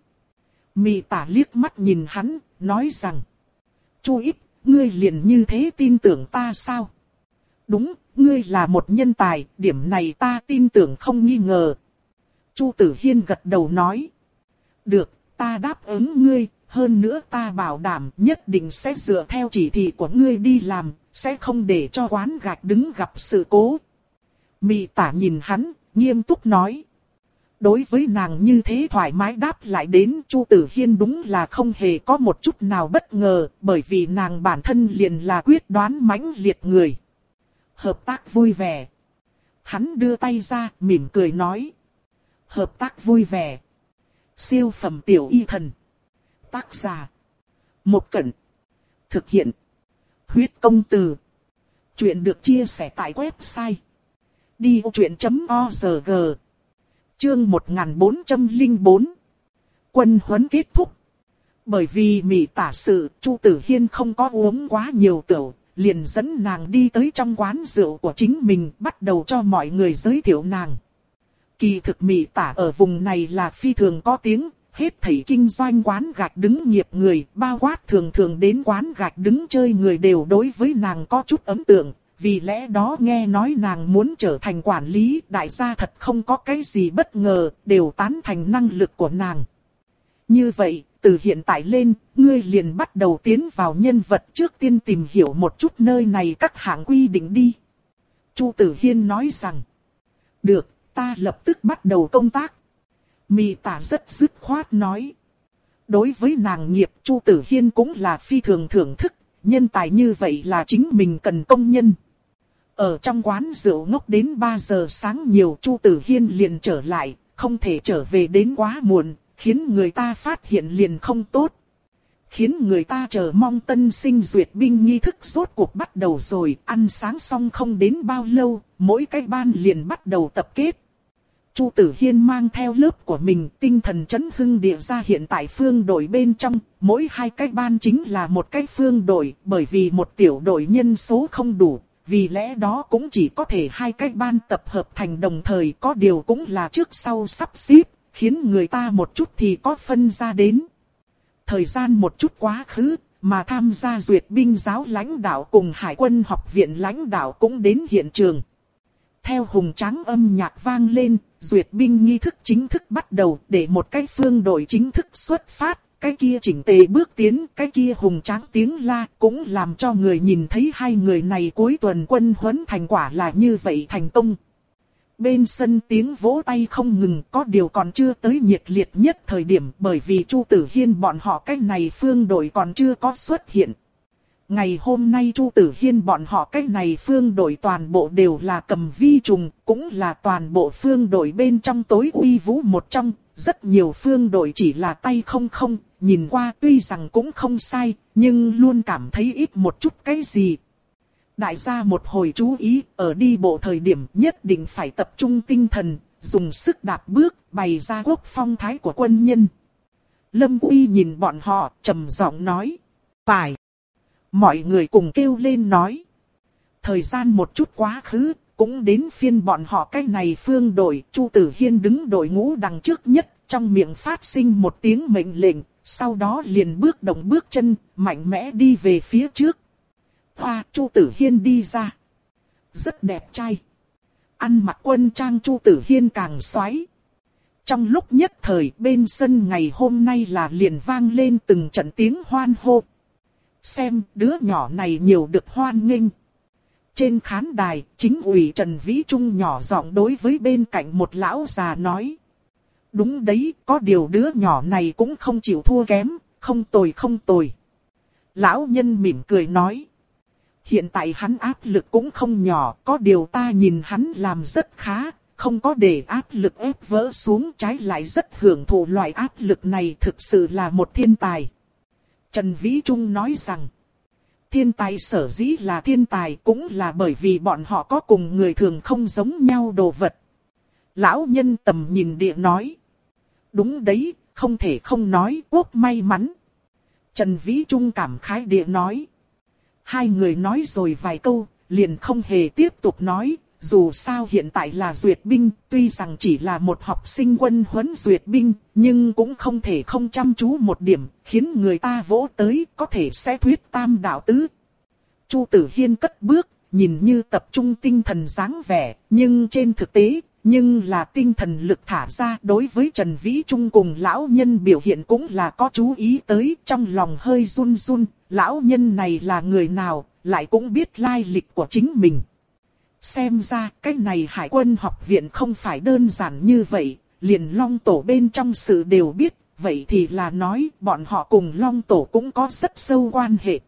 Mị Tả liếc mắt nhìn hắn, nói rằng: Chu Ít, ngươi liền như thế tin tưởng ta sao? Đúng, ngươi là một nhân tài, điểm này ta tin tưởng không nghi ngờ. Chu Tử Hiên gật đầu nói. Được, ta đáp ứng ngươi, hơn nữa ta bảo đảm nhất định sẽ dựa theo chỉ thị của ngươi đi làm, sẽ không để cho quán gạch đứng gặp sự cố. Mị Tả nhìn hắn, nghiêm túc nói. Đối với nàng như thế thoải mái đáp lại đến, Chu Tử Hiên đúng là không hề có một chút nào bất ngờ, bởi vì nàng bản thân liền là quyết đoán mãnh liệt người. Hợp tác vui vẻ. Hắn đưa tay ra, mỉm cười nói. Hợp tác vui vẻ. Siêu phẩm tiểu y thần. Tác giả: Một Cẩn. Thực hiện: Huyết Công Từ. Chuyện được chia sẻ tại website đi ô chuyện chấm org. Chương một nghìn bốn trăm lẻ bốn. Quân huấn kết thúc. Bởi vì Mị Tả sự, Chu Tử Hiên không có uống quá nhiều rượu, liền dẫn nàng đi tới trong quán rượu của chính mình, bắt đầu cho mọi người giới thiệu nàng. Kỳ thực Mị Tả ở vùng này là phi thường có tiếng, hết thảy kinh doanh quán gạch đứng nghiệp người, bao quát thường thường đến quán gạch đứng chơi người đều đối với nàng có chút ấn tượng. Vì lẽ đó nghe nói nàng muốn trở thành quản lý, đại gia thật không có cái gì bất ngờ, đều tán thành năng lực của nàng. Như vậy, từ hiện tại lên, ngươi liền bắt đầu tiến vào nhân vật, trước tiên tìm hiểu một chút nơi này các hạng quy định đi. Chu Tử Hiên nói rằng. Được, ta lập tức bắt đầu công tác. Mị Tả rất dứt khoát nói. Đối với nàng nghiệp, Chu Tử Hiên cũng là phi thường thưởng thức, nhân tài như vậy là chính mình cần công nhân. Ở trong quán rượu ngốc đến ba giờ sáng nhiều, Chu Tử Hiên liền trở lại, không thể trở về đến quá muộn, khiến người ta phát hiện liền không tốt. Khiến người ta chờ mong tân sinh duyệt binh nghi thức rốt cuộc bắt đầu rồi, ăn sáng xong không đến bao lâu, mỗi cái ban liền bắt đầu tập kết. Chu Tử Hiên mang theo lớp của mình, tinh thần chấn hưng địa ra hiện tại phương đội bên trong, mỗi hai cái ban chính là một cái phương đội, bởi vì một tiểu đội nhân số không đủ, vì lẽ đó cũng chỉ có thể hai cái ban tập hợp thành đồng thời, có điều cũng là trước sau sắp xếp, khiến người ta một chút thì có phân ra đến. Thời gian một chút quá khứ, mà tham gia duyệt binh giáo lãnh đạo cùng Hải quân học viện lãnh đạo cũng đến hiện trường. Theo hùng tráng âm nhạc vang lên, duyệt binh nghi thức chính thức bắt đầu, để một cái phương đội chính thức xuất phát, cái kia chỉnh tề bước tiến, cái kia hùng tráng tiếng la, cũng làm cho người nhìn thấy hai người này cuối tuần quân huấn thành quả là như vậy thành công. Bên sân tiếng vỗ tay không ngừng, có điều còn chưa tới nhiệt liệt nhất thời điểm, bởi vì Chu Tử Hiên bọn họ cái này phương đội còn chưa có xuất hiện. Ngày hôm nay Chu Tử Hiên bọn họ cái này phương đội toàn bộ đều là cầm vi trùng, cũng là toàn bộ phương đội bên trong tối uy vũ một trong, rất nhiều phương đội chỉ là tay không không, nhìn qua tuy rằng cũng không sai, nhưng luôn cảm thấy ít một chút cái gì. Đại gia một hồi chú ý, ở đi bộ thời điểm nhất định phải tập trung tinh thần, dùng sức đạp bước, bày ra quốc phong thái của quân nhân. Lâm Uy nhìn bọn họ, trầm giọng nói, phải. Mọi người cùng kêu lên nói. Thời gian một chút quá khứ, cũng đến phiên bọn họ cái này phương đội, Chu Tử Hiên đứng đội ngũ đằng trước nhất, trong miệng phát sinh một tiếng mệnh lệnh, sau đó liền bước động bước chân, mạnh mẽ đi về phía trước. Hoa, Chu Tử Hiên đi ra. Rất đẹp trai. Ăn mặc quân trang Chu Tử Hiên càng xoáy. Trong lúc nhất thời bên sân ngày hôm nay là liền vang lên từng trận tiếng hoan hô. Xem đứa nhỏ này nhiều được hoan nghênh. Trên khán đài, chính ủy Trần Vĩ Trung nhỏ giọng đối với bên cạnh một lão già nói. Đúng đấy, có điều đứa nhỏ này cũng không chịu thua kém, không tồi không tồi. Lão nhân mỉm cười nói. Hiện tại hắn áp lực cũng không nhỏ, có điều ta nhìn hắn làm rất khá, không có để áp lực ép vỡ xuống, trái lại rất hưởng thụ loại áp lực này, thực sự là một thiên tài. Trần Vĩ Trung nói rằng, thiên tài sở dĩ là thiên tài cũng là bởi vì bọn họ có cùng người thường không giống nhau đồ vật. Lão nhân tầm nhìn địa nói, đúng đấy, không thể không nói, quốc may mắn. Trần Vĩ Trung cảm khái địa nói. Hai người nói rồi vài câu, liền không hề tiếp tục nói, dù sao hiện tại là duyệt binh, tuy rằng chỉ là một học sinh quân huấn duyệt binh, nhưng cũng không thể không chăm chú một điểm, khiến người ta vỗ tới, có thể sẽ thuyết tam đạo tứ. Chu Tử Hiên cất bước, nhìn như tập trung tinh thần dáng vẻ, nhưng trên thực tế, nhưng là tinh thần lực thả ra. Đối với Trần Vĩ Trung cùng lão nhân biểu hiện cũng là có chú ý tới, trong lòng hơi run run, lão nhân này là người nào, lại cũng biết lai lịch của chính mình. Xem ra cái này Hải quân học viện không phải đơn giản như vậy, liền Long Tổ bên trong sự đều biết, vậy thì là nói bọn họ cùng Long Tổ cũng có rất sâu quan hệ.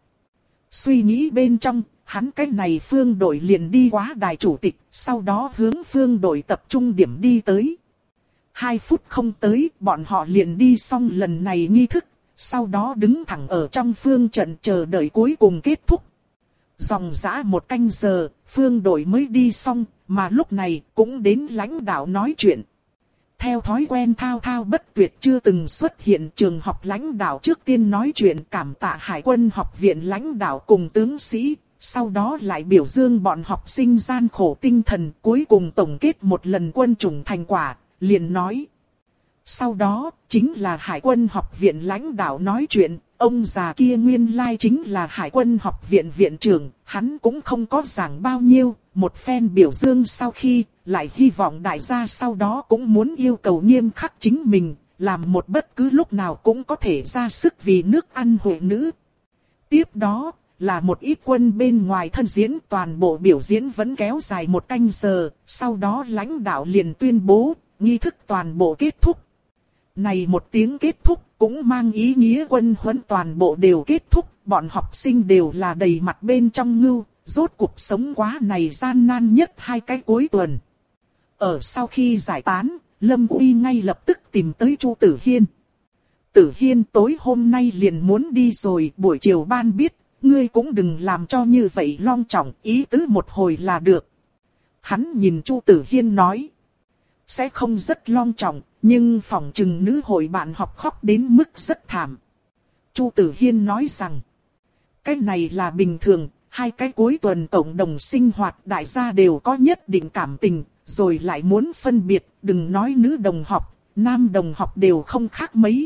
Suy nghĩ bên trong, hắn cái này phương đội liền đi quá đài chủ tịch, sau đó hướng phương đội tập trung điểm đi tới. Hai phút không tới, bọn họ liền đi xong lần này nghi thức, sau đó đứng thẳng ở trong phương trận chờ đợi cuối cùng kết thúc. Dòng dã một canh giờ, phương đội mới đi xong, mà lúc này cũng đến lãnh đạo nói chuyện. Theo thói quen thao thao bất tuyệt chưa từng xuất hiện, trường học lãnh đạo trước tiên nói chuyện cảm tạ Hải quân học viện lãnh đạo cùng tướng sĩ, sau đó lại biểu dương bọn học sinh gian khổ tinh thần, cuối cùng tổng kết một lần quân chủng thành quả, liền nói. Sau đó, chính là Hải quân học viện lãnh đạo nói chuyện, ông già kia nguyên lai chính là Hải quân học viện viện trưởng, hắn cũng không có giảng bao nhiêu, một phen biểu dương sau khi, lại hy vọng đại gia sau đó cũng muốn yêu cầu nghiêm khắc chính mình, làm một bất cứ lúc nào cũng có thể ra sức vì nước ăn hội nữ. Tiếp đó, là một ít quân bên ngoài thân diễn, toàn bộ biểu diễn vẫn kéo dài một canh giờ, sau đó lãnh đạo liền tuyên bố, nghi thức toàn bộ kết thúc. Này một tiếng kết thúc cũng mang ý nghĩa quân huấn toàn bộ đều kết thúc, bọn học sinh đều là đầy mặt bên trong ngưu, rốt cuộc sống quá này gian nan nhất hai cái cuối tuần. Ở sau khi giải tán, Lâm Uy ngay lập tức tìm tới Chu Tử Hiên. Tử Hiên, tối hôm nay liền muốn đi rồi, buổi chiều ban biết, ngươi cũng đừng làm cho như vậy long trọng, ý tứ một hồi là được. Hắn nhìn Chu Tử Hiên nói, sẽ không rất long trọng, nhưng phỏng chừng nữ hội bạn học khóc đến mức rất thảm. Chu Tử Hiên nói rằng, cái này là bình thường, hai cái cuối tuần cộng đồng sinh hoạt đại gia đều có nhất định cảm tình, rồi lại muốn phân biệt, đừng nói nữ đồng học, nam đồng học đều không khác mấy.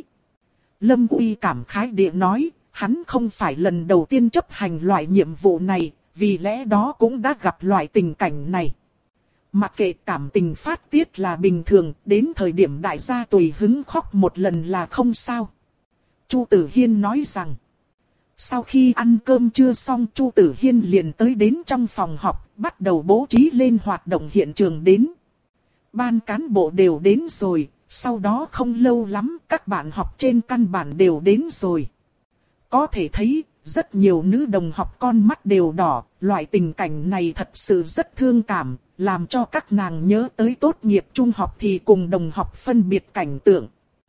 Lâm Uy cảm khái địa nói, hắn không phải lần đầu tiên chấp hành loại nhiệm vụ này, vì lẽ đó cũng đã gặp loại tình cảnh này. Mặc kệ cảm tình phát tiết là bình thường, đến thời điểm đại gia tùy hứng khóc một lần là không sao. Chu Tử Hiên nói rằng, sau khi ăn cơm trưa xong Chu Tử Hiên liền tới đến trong phòng họp, bắt đầu bố trí lên hoạt động hiện trường đến. Ban cán bộ đều đến rồi, sau đó không lâu lắm các bạn học trên căn bản đều đến rồi. Có thể thấy, rất nhiều nữ đồng học con mắt đều đỏ, loại tình cảnh này thật sự rất thương cảm, làm cho các nàng nhớ tới tốt nghiệp trung học thì cùng đồng học phân biệt cảnh tượng.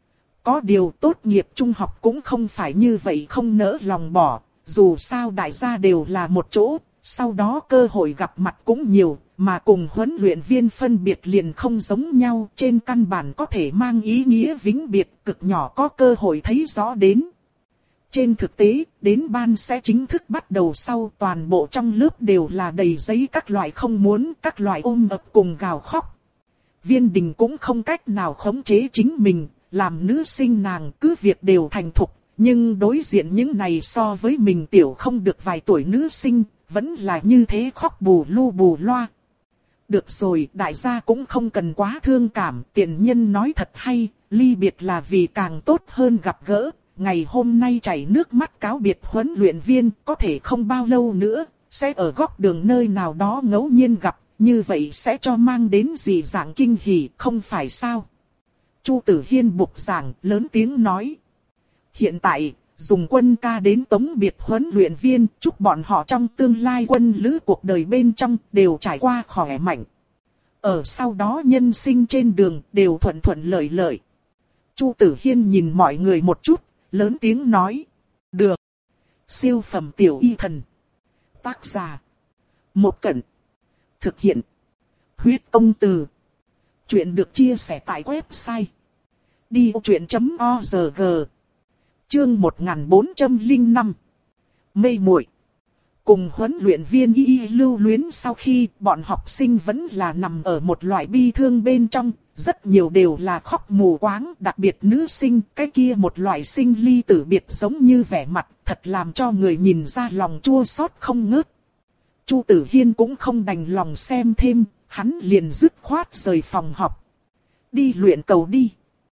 Có điều tốt nghiệp trung học cũng không phải như vậy không nỡ lòng bỏ, dù sao đại gia đều là một chỗ, sau đó cơ hội gặp mặt cũng nhiều, mà cùng huấn luyện viên phân biệt liền không giống nhau, trên căn bản có thể mang ý nghĩa vĩnh biệt, cực nhỏ có cơ hội thấy rõ đến. Trên thực tế, đến ban sẽ chính thức bắt đầu sau, toàn bộ trong lớp đều là đầy giấy các loại không muốn, các loại ôm ập cùng gào khóc. Viên Đình cũng không cách nào khống chế chính mình, làm nữ sinh nàng cứ việc đều thành thục, nhưng đối diện những này so với mình tiểu không được vài tuổi nữ sinh, vẫn là như thế khóc bù lu bù loa. Được rồi, đại gia cũng không cần quá thương cảm, tiện nhân nói thật hay, ly biệt là vì càng tốt hơn gặp gỡ. Ngày hôm nay chảy nước mắt cáo biệt huấn luyện viên, có thể không bao lâu nữa, sẽ ở góc đường nơi nào đó ngẫu nhiên gặp, như vậy sẽ cho mang đến gì dạng kinh hỉ, không phải sao? Chu Tử Hiên bục giảng, lớn tiếng nói. Hiện tại, dùng quân ca đến tống biệt huấn luyện viên, chúc bọn họ trong tương lai quân lữ cuộc đời bên trong đều trải qua khỏe mạnh. Ở sau đó nhân sinh trên đường đều thuận thuận lợi lợi. Chu Tử Hiên nhìn mọi người một chút, lớn tiếng nói. Được. Siêu phẩm tiểu y thần. Tác giả. Một Cẩn. Thực hiện. Huyết công từ. Chuyện được chia sẻ tại website. đi ô chuyện chấm o rờ giê. Chương một nghìn bốn trăm lẻ năm. Mê muội. Cùng huấn luyện viên y y lưu luyến sau khi bọn học sinh vẫn là nằm ở một loại bi thương bên trong, rất nhiều đều là khóc mù quáng, đặc biệt nữ sinh, cái kia một loại sinh ly tử biệt giống như vẻ mặt, thật làm cho người nhìn ra lòng chua xót không ngớt. Chu Tử Hiên cũng không đành lòng xem thêm, hắn liền dứt khoát rời phòng học. Đi luyện cầu đi.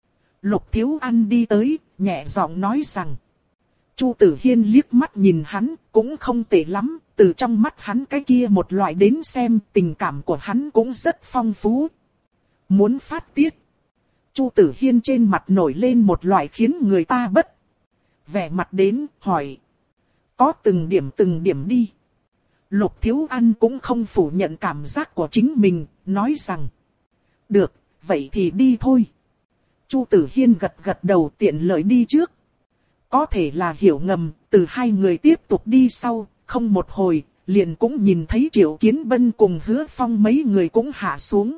Lục Thiếu An đi tới, nhẹ giọng nói rằng. Chu Tử Hiên liếc mắt nhìn hắn, cũng không tệ lắm, từ trong mắt hắn cái kia một loại đến xem, tình cảm của hắn cũng rất phong phú. Muốn phát tiết. Chu Tử Hiên trên mặt nổi lên một loại khiến người ta bất vẻ mặt đến, hỏi. Có từng điểm từng điểm đi. Lục Thiếu An cũng không phủ nhận cảm giác của chính mình, nói rằng. Được, vậy thì đi thôi. Chu Tử Hiên gật gật đầu tiện lợi đi trước. Có thể là hiểu ngầm, từ hai người tiếp tục đi sau, không một hồi, liền cũng nhìn thấy Triệu Kiến Bân cùng Hứa Phong mấy người cũng hạ xuống.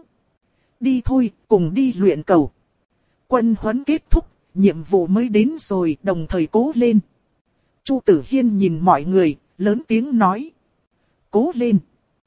Đi thôi, cùng đi luyện cầu. Quân huấn kết thúc, nhiệm vụ mới đến rồi, đồng thời cố lên. Chu Tử Hiên nhìn mọi người, lớn tiếng nói. Cố lên.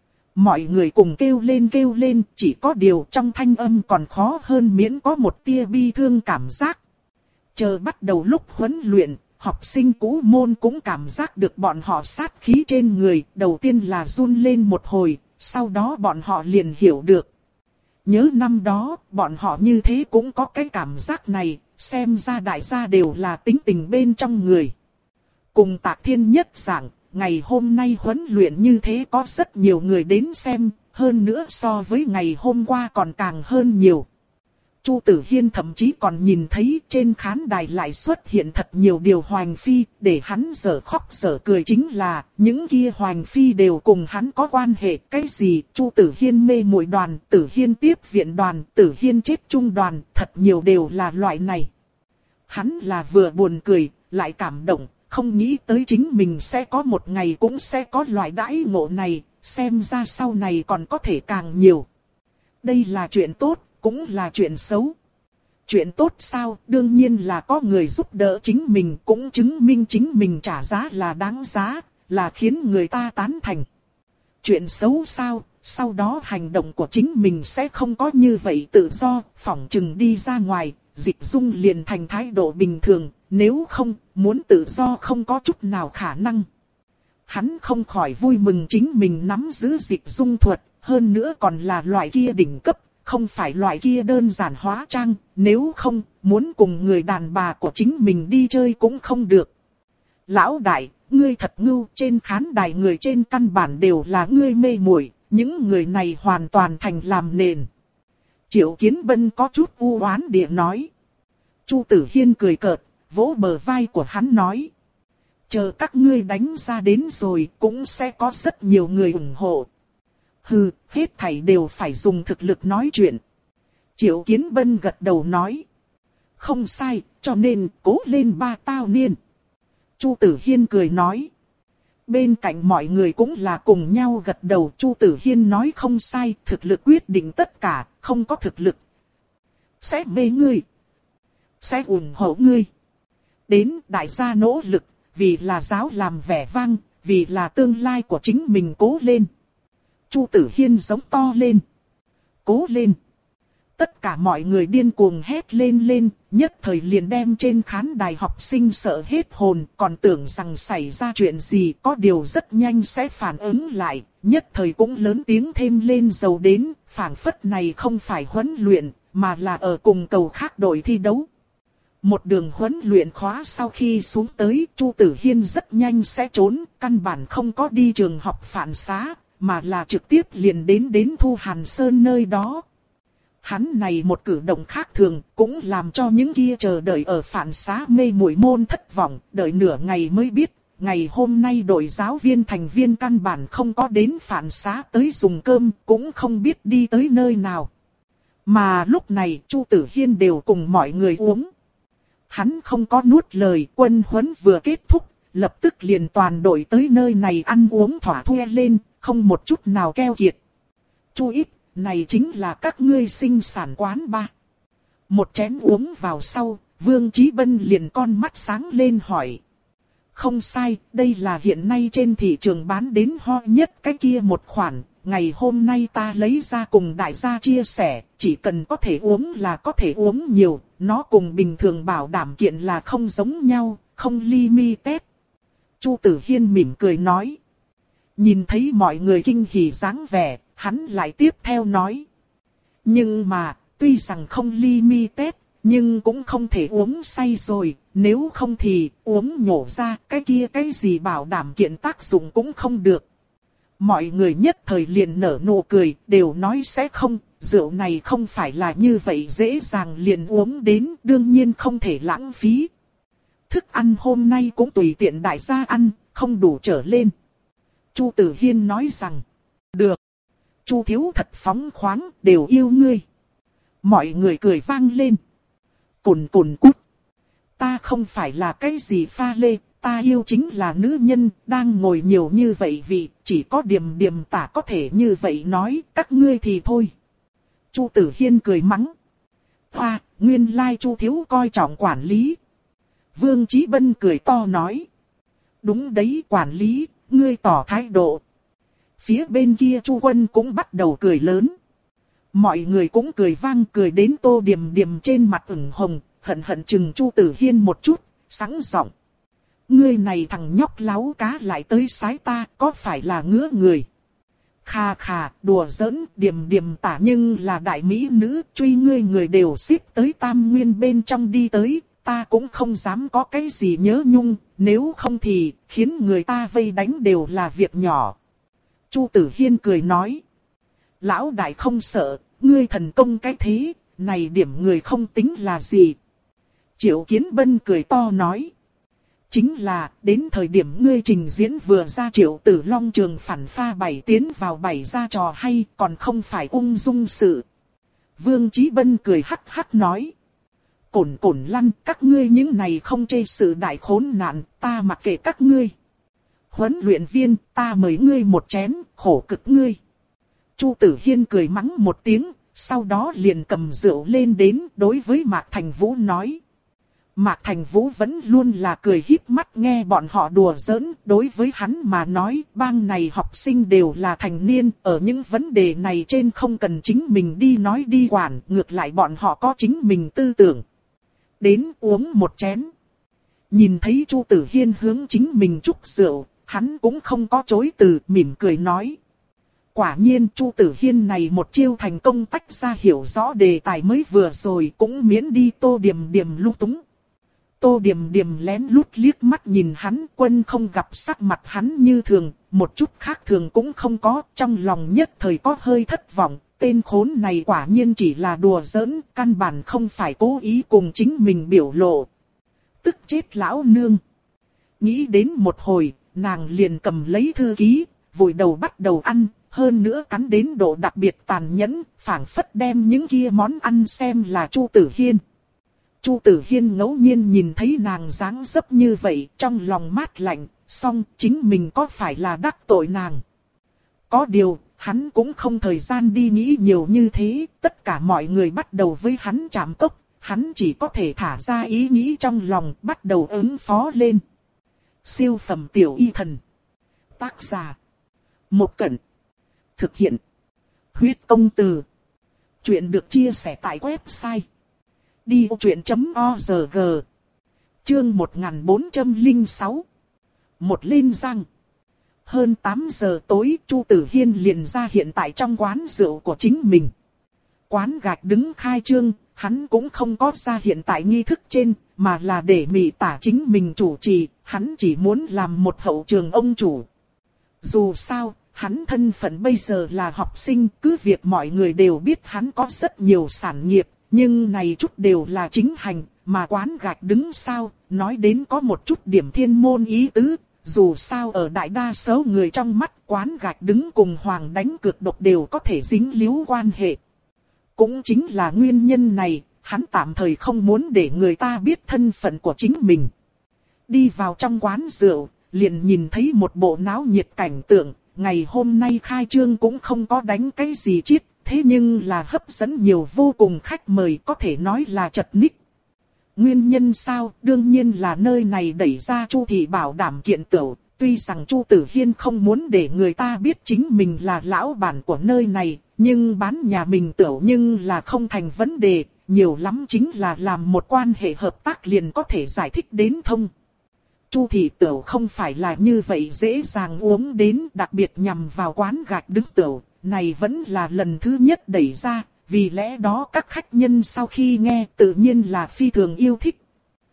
Mọi người cùng kêu lên kêu lên, chỉ có điều trong thanh âm còn khó hơn miễn có một tia bi thương cảm giác. Chờ bắt đầu lúc huấn luyện, học sinh cũ môn cũng cảm giác được bọn họ sát khí trên người, đầu tiên là run lên một hồi, sau đó bọn họ liền hiểu được. Nhớ năm đó, bọn họ như thế cũng có cái cảm giác này, xem ra đại gia đều là tính tình bên trong người. Cùng Tạc Thiên nhất dạng, ngày hôm nay huấn luyện như thế có rất nhiều người đến xem, hơn nữa so với ngày hôm qua còn càng hơn nhiều. Chu Tử Hiên thậm chí còn nhìn thấy trên khán đài lại xuất hiện thật nhiều điều hoành phi, để hắn dở khóc dở cười chính là, những kia hoành phi đều cùng hắn có quan hệ, cái gì, Chu Tử Hiên mê muội đoàn, Tử Hiên tiếp viện đoàn, Tử Hiên chết chung đoàn, thật nhiều đều là loại này. Hắn là vừa buồn cười, lại cảm động, không nghĩ tới chính mình sẽ có một ngày cũng sẽ có loại đãi ngộ này, xem ra sau này còn có thể càng nhiều. Đây là chuyện tốt. Cũng là chuyện xấu. Chuyện tốt sao, đương nhiên là có người giúp đỡ chính mình, cũng chứng minh chính mình trả giá là đáng giá, là khiến người ta tán thành. Chuyện xấu sao, sau đó hành động của chính mình sẽ không có như vậy tự do, phỏng chừng đi ra ngoài, Dịch Dung liền thành thái độ bình thường, nếu không, muốn tự do không có chút nào khả năng. Hắn không khỏi vui mừng chính mình nắm giữ Dịch Dung thuật, hơn nữa còn là loại kia đỉnh cấp. Không phải loại kia đơn giản hóa trang, nếu không, muốn cùng người đàn bà của chính mình đi chơi cũng không được. Lão đại, ngươi thật ngưu, trên khán đài người trên căn bản đều là ngươi mê muội, những người này hoàn toàn thành làm nền. Triệu Kiến Bân có chút u oán địa nói. Chu Tử Hiên cười cợt, vỗ bờ vai của hắn nói. Chờ các ngươi đánh ra đến rồi, cũng sẽ có rất nhiều người ủng hộ. Hừ, hết thảy đều phải dùng thực lực nói chuyện. Triệu Kiến Bân gật đầu nói. Không sai, cho nên cố lên ba tao niên. Chu Tử Hiên cười nói. Bên cạnh mọi người cũng là cùng nhau gật đầu. Chu Tử Hiên nói không sai, thực lực quyết định tất cả, không có thực lực. Sẽ mê ngươi. Sẽ ủng hộ ngươi. Đến đại gia nỗ lực, vì là giáo làm vẻ vang, vì là tương lai của chính mình cố lên. Chu Tử Hiên giống to lên. Cố lên. tất cả mọi người điên cuồng hét lên lên, nhất thời liền đem trên khán đài học sinh sợ hết hồn, còn tưởng rằng xảy ra chuyện gì, có điều rất nhanh sẽ phản ứng lại, nhất thời cũng lớn tiếng thêm lên dầu đến, phảng phất này không phải huấn luyện, mà là ở cùng cầu khác đội thi đấu. Một đường huấn luyện khóa sau khi xuống tới, Chu Tử Hiên rất nhanh sẽ trốn, căn bản không có đi trường học phản xá, mà là trực tiếp liền đến đến Thu Hàn Sơn nơi đó. Hắn này một cử động khác thường, cũng làm cho những kia chờ đợi ở phản xá mê muội môn thất vọng, đợi nửa ngày mới biết, ngày hôm nay đội giáo viên thành viên căn bản không có đến phản xá tới dùng cơm, cũng không biết đi tới nơi nào. Mà lúc này Chu Tử Hiên đều cùng mọi người uống. Hắn không có nuốt lời, quân huấn vừa kết thúc, lập tức liền toàn đội tới nơi này ăn uống thỏa thuê lên, không một chút nào keo kiệt. Chu ít, này chính là các ngươi sinh sản quán ba. Một chén uống vào sau, Vương Chí Bân liền con mắt sáng lên hỏi. Không sai, đây là hiện nay trên thị trường bán đến ho nhất cái kia một khoản. Ngày hôm nay ta lấy ra cùng đại gia chia sẻ, chỉ cần có thể uống là có thể uống nhiều, nó cùng bình thường bảo đảm kiện là không giống nhau, không limited. Chu Tử Hiên mỉm cười nói. Nhìn thấy mọi người kinh hỉ dáng vẻ, hắn lại tiếp theo nói. Nhưng mà, tuy rằng không limited, nhưng cũng không thể uống say rồi, nếu không thì uống nhổ ra cái kia cái gì bảo đảm kiện tác dụng cũng không được. Mọi người nhất thời liền nở nụ cười, đều nói sẽ không, rượu này không phải là như vậy dễ dàng liền uống đến, đương nhiên không thể lãng phí. Thức ăn hôm nay cũng tùy tiện đại gia ăn, không đủ trở lên. Chu Tử Hiên nói rằng, được. Chu thiếu thật phóng khoáng, đều yêu ngươi. Mọi người cười vang lên. Cùn cùn cút. Ta không phải là cái gì pha lê, ta yêu chính là nữ nhân, đang ngồi nhiều như vậy vì chỉ có Điềm Điềm tả có thể như vậy nói, các ngươi thì thôi. Chu Tử Hiên cười mắng. Hoa, nguyên lai Chu thiếu coi trọng quản lý. Vương Chí Bân cười to nói. Đúng đấy quản lý, ngươi tỏ thái độ. Phía bên kia Chu Quân cũng bắt đầu cười lớn. Mọi người cũng cười vang, cười đến Tô Điềm Điềm trên mặt ửng hồng, hận hận chừng Chu Tử Hiên một chút, sẵn giọng. Ngươi này thằng nhóc láo cá lại tới sái ta, có phải là ngứa người? Khà khà, đùa giỡn, Điềm Điềm tả nhưng là đại mỹ nữ, truy ngươi người đều xếp tới Tam Nguyên bên trong đi tới, ta cũng không dám có cái gì nhớ nhung, nếu không thì khiến người ta vây đánh đều là việc nhỏ. Chu Tử Hiên cười nói. Lão đại không sợ, ngươi thần công cái thế, này điểm người không tính là gì. Triệu Kiến Bân cười to nói. Chính là, đến thời điểm ngươi trình diễn vừa ra Triệu Tử Long trường phản pha bảy tiến vào bảy ra trò hay, còn không phải ung dung sự. Vương Chí Bân cười hắc hắc nói. Cổn cổn lăn, các ngươi những này không chê sự đại khốn nạn, ta mặc kệ các ngươi. Huấn luyện viên, ta mời ngươi một chén, khổ cực ngươi. Chu Tử Hiên cười mắng một tiếng, sau đó liền cầm rượu lên đến đối với Mạc Thành Vũ nói. Mạc Thành Vũ vẫn luôn là cười híp mắt nghe bọn họ đùa giỡn, đối với hắn mà nói bang này học sinh đều là thành niên, ở những vấn đề này trên không cần chính mình đi nói đi quản, ngược lại bọn họ có chính mình tư tưởng. Đến uống một chén. Nhìn thấy Chu Tử Hiên hướng chính mình chúc rượu, hắn cũng không có chối từ, mỉm cười nói. Quả nhiên Chu Tử Hiên này một chiêu thành công tách ra hiểu rõ đề tài mới vừa rồi cũng miễn đi Tô Điềm Điềm lung túng. Tô Điềm Điềm lén lút liếc mắt nhìn hắn, Quân không gặp sắc mặt hắn như thường, một chút khác thường cũng không có, trong lòng nhất thời có hơi thất vọng, tên khốn này quả nhiên chỉ là đùa giỡn, căn bản không phải cố ý cùng chính mình biểu lộ. Tức chết lão nương. Nghĩ đến một hồi, nàng liền cầm lấy thư ký, vùi đầu bắt đầu ăn, hơn nữa cắn đến độ đặc biệt tàn nhẫn, phảng phất đem những kia món ăn xem là Chu Tử Hiên. Chu Tử Hiên ngẫu nhiên nhìn thấy nàng dáng dấp như vậy, trong lòng mát lạnh, song chính mình có phải là đắc tội nàng. Có điều, hắn cũng không thời gian đi nghĩ nhiều như thế, tất cả mọi người bắt đầu với hắn chạm cốc, hắn chỉ có thể thả ra ý nghĩ trong lòng, bắt đầu ứng phó lên. Siêu phẩm tiểu y thần. Tác giả. Một Cẩn. Thực hiện. Huyết công từ. Chuyện được chia sẻ tại website đi vô chuyện chấm org. Chương một nghìn bốn trăm lẻ sáu. Một lên răng. Hơn tám giờ tối, Chu Tử Hiên liền ra hiện tại trong quán rượu của chính mình. Quán gạch đứng khai trương, hắn cũng không có ra hiện tại nghi thức trên, mà là để Mị Tả chính mình chủ trì, hắn chỉ muốn làm một hậu trường ông chủ. Dù sao, hắn thân phận bây giờ là học sinh, cứ việc mọi người đều biết hắn có rất nhiều sản nghiệp, nhưng này chút đều là chính hành, mà quán gạch đứng sao, nói đến có một chút điểm thiên môn ý tứ. Dù sao ở đại đa số người trong mắt, quán gạch đứng cùng hoàng đánh cược độc đều có thể dính líu quan hệ. Cũng chính là nguyên nhân này, hắn tạm thời không muốn để người ta biết thân phận của chính mình. Đi vào trong quán rượu, liền nhìn thấy một bộ náo nhiệt cảnh tượng. Ngày hôm nay khai trương cũng không có đánh cái gì chiết, thế nhưng là hấp dẫn nhiều vô cùng khách mời, có thể nói là chật ních. Nguyên nhân sao? Đương nhiên là nơi này đẩy ra Chu thị bảo đảm kiện tửu. Tuy rằng Chu Tử Hiên không muốn để người ta biết chính mình là lão bản của nơi này, nhưng bán nhà mình tửu nhưng là không thành vấn đề, nhiều lắm chính là làm một quan hệ hợp tác liền có thể giải thích đến thông. Chu thị tửu không phải là như vậy dễ dàng uống đến, đặc biệt nhằm vào quán gạch đứng tửu, này vẫn là lần thứ nhất đẩy ra. Vì lẽ đó các khách nhân sau khi nghe tự nhiên là phi thường yêu thích.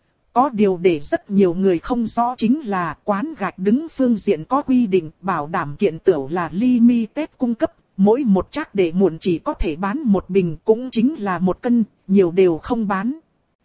Có điều để rất nhiều người không rõ chính là quán gạch đứng phương diện có quy định bảo đảm kiện tửu là limited cung cấp. Mỗi một trác để muộn chỉ có thể bán một bình, cũng chính là một cân, nhiều đều không bán.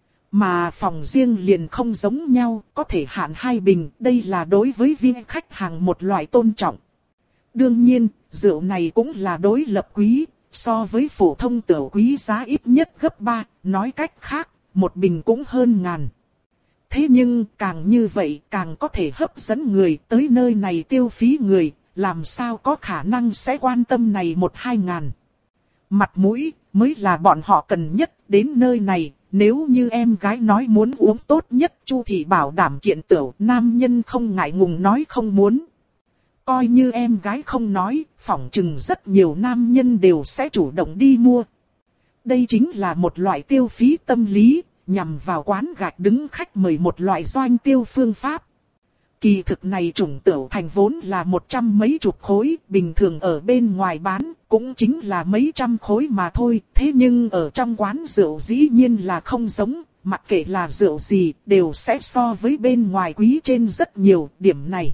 Mà phòng riêng liền không giống nhau, có thể hạn hai bình, đây là đối với viên khách hàng một loại tôn trọng. Đương nhiên, rượu này cũng là đối lập quý. So với phổ thông tửu quý giá ít nhất gấp ba, nói cách khác, một bình cũng hơn ngàn. Thế nhưng càng như vậy càng có thể hấp dẫn người tới nơi này tiêu phí người, làm sao có khả năng sẽ quan tâm này một hai ngàn. Mặt mũi mới là bọn họ cần nhất đến nơi này, nếu như em gái nói muốn uống tốt nhất Chu thị bảo đảm kiện tửu, nam nhân không ngại ngùng nói không muốn. Coi như em gái không nói, phỏng chừng rất nhiều nam nhân đều sẽ chủ động đi mua. Đây chính là một loại tiêu phí tâm lý, nhằm vào quán gạch đứng khách mời một loại doanh tiêu phương pháp. Kỳ thực này chủng tửu thành vốn là một trăm mấy chục khối, bình thường ở bên ngoài bán, cũng chính là mấy trăm khối mà thôi. Thế nhưng ở trong quán rượu dĩ nhiên là không giống, mặc kệ là rượu gì, đều sẽ so với bên ngoài quý trên rất nhiều, điểm này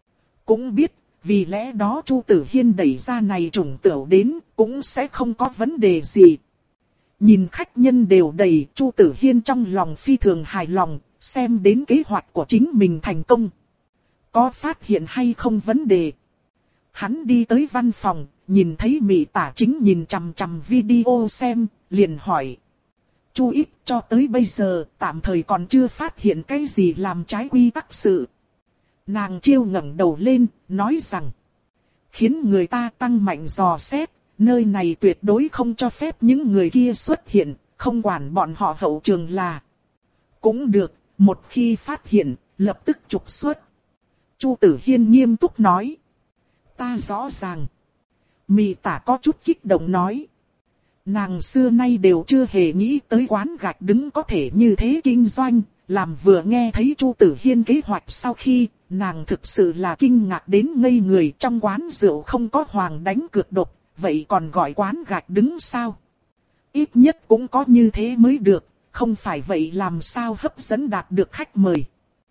cũng biết. Vì lẽ đó Chu Tử Hiên đẩy ra này chủng tửu đến, cũng sẽ không có vấn đề gì. Nhìn khách nhân đều đầy, Chu Tử Hiên trong lòng phi thường hài lòng, xem đến kế hoạch của chính mình thành công. Có phát hiện hay không vấn đề? Hắn đi tới văn phòng, nhìn thấy Mị Tả chính nhìn chằm chằm video xem, liền hỏi. Chu ít cho tới bây giờ, tạm thời còn chưa phát hiện cái gì làm trái quy tắc sự. Nàng chiêu ngẩng đầu lên, nói rằng. Khiến người ta tăng mạnh dò xét, nơi này tuyệt đối không cho phép những người kia xuất hiện, không quản bọn họ hậu trường là. Cũng được, một khi phát hiện, lập tức trục xuất. Chu Tử Hiên nghiêm túc nói. Ta rõ ràng. Mị Tả có chút kích động nói. Nàng xưa nay đều chưa hề nghĩ tới quán gạch đứng có thể như thế kinh doanh. Làm vừa nghe thấy Chu Tử Hiên kế hoạch sau khi, nàng thực sự là kinh ngạc đến ngây người. Trong quán rượu không có hoàng đánh cược độc, vậy còn gọi quán gạch đứng sao? Ít nhất cũng có như thế mới được, không phải vậy làm sao hấp dẫn đạt được khách mời.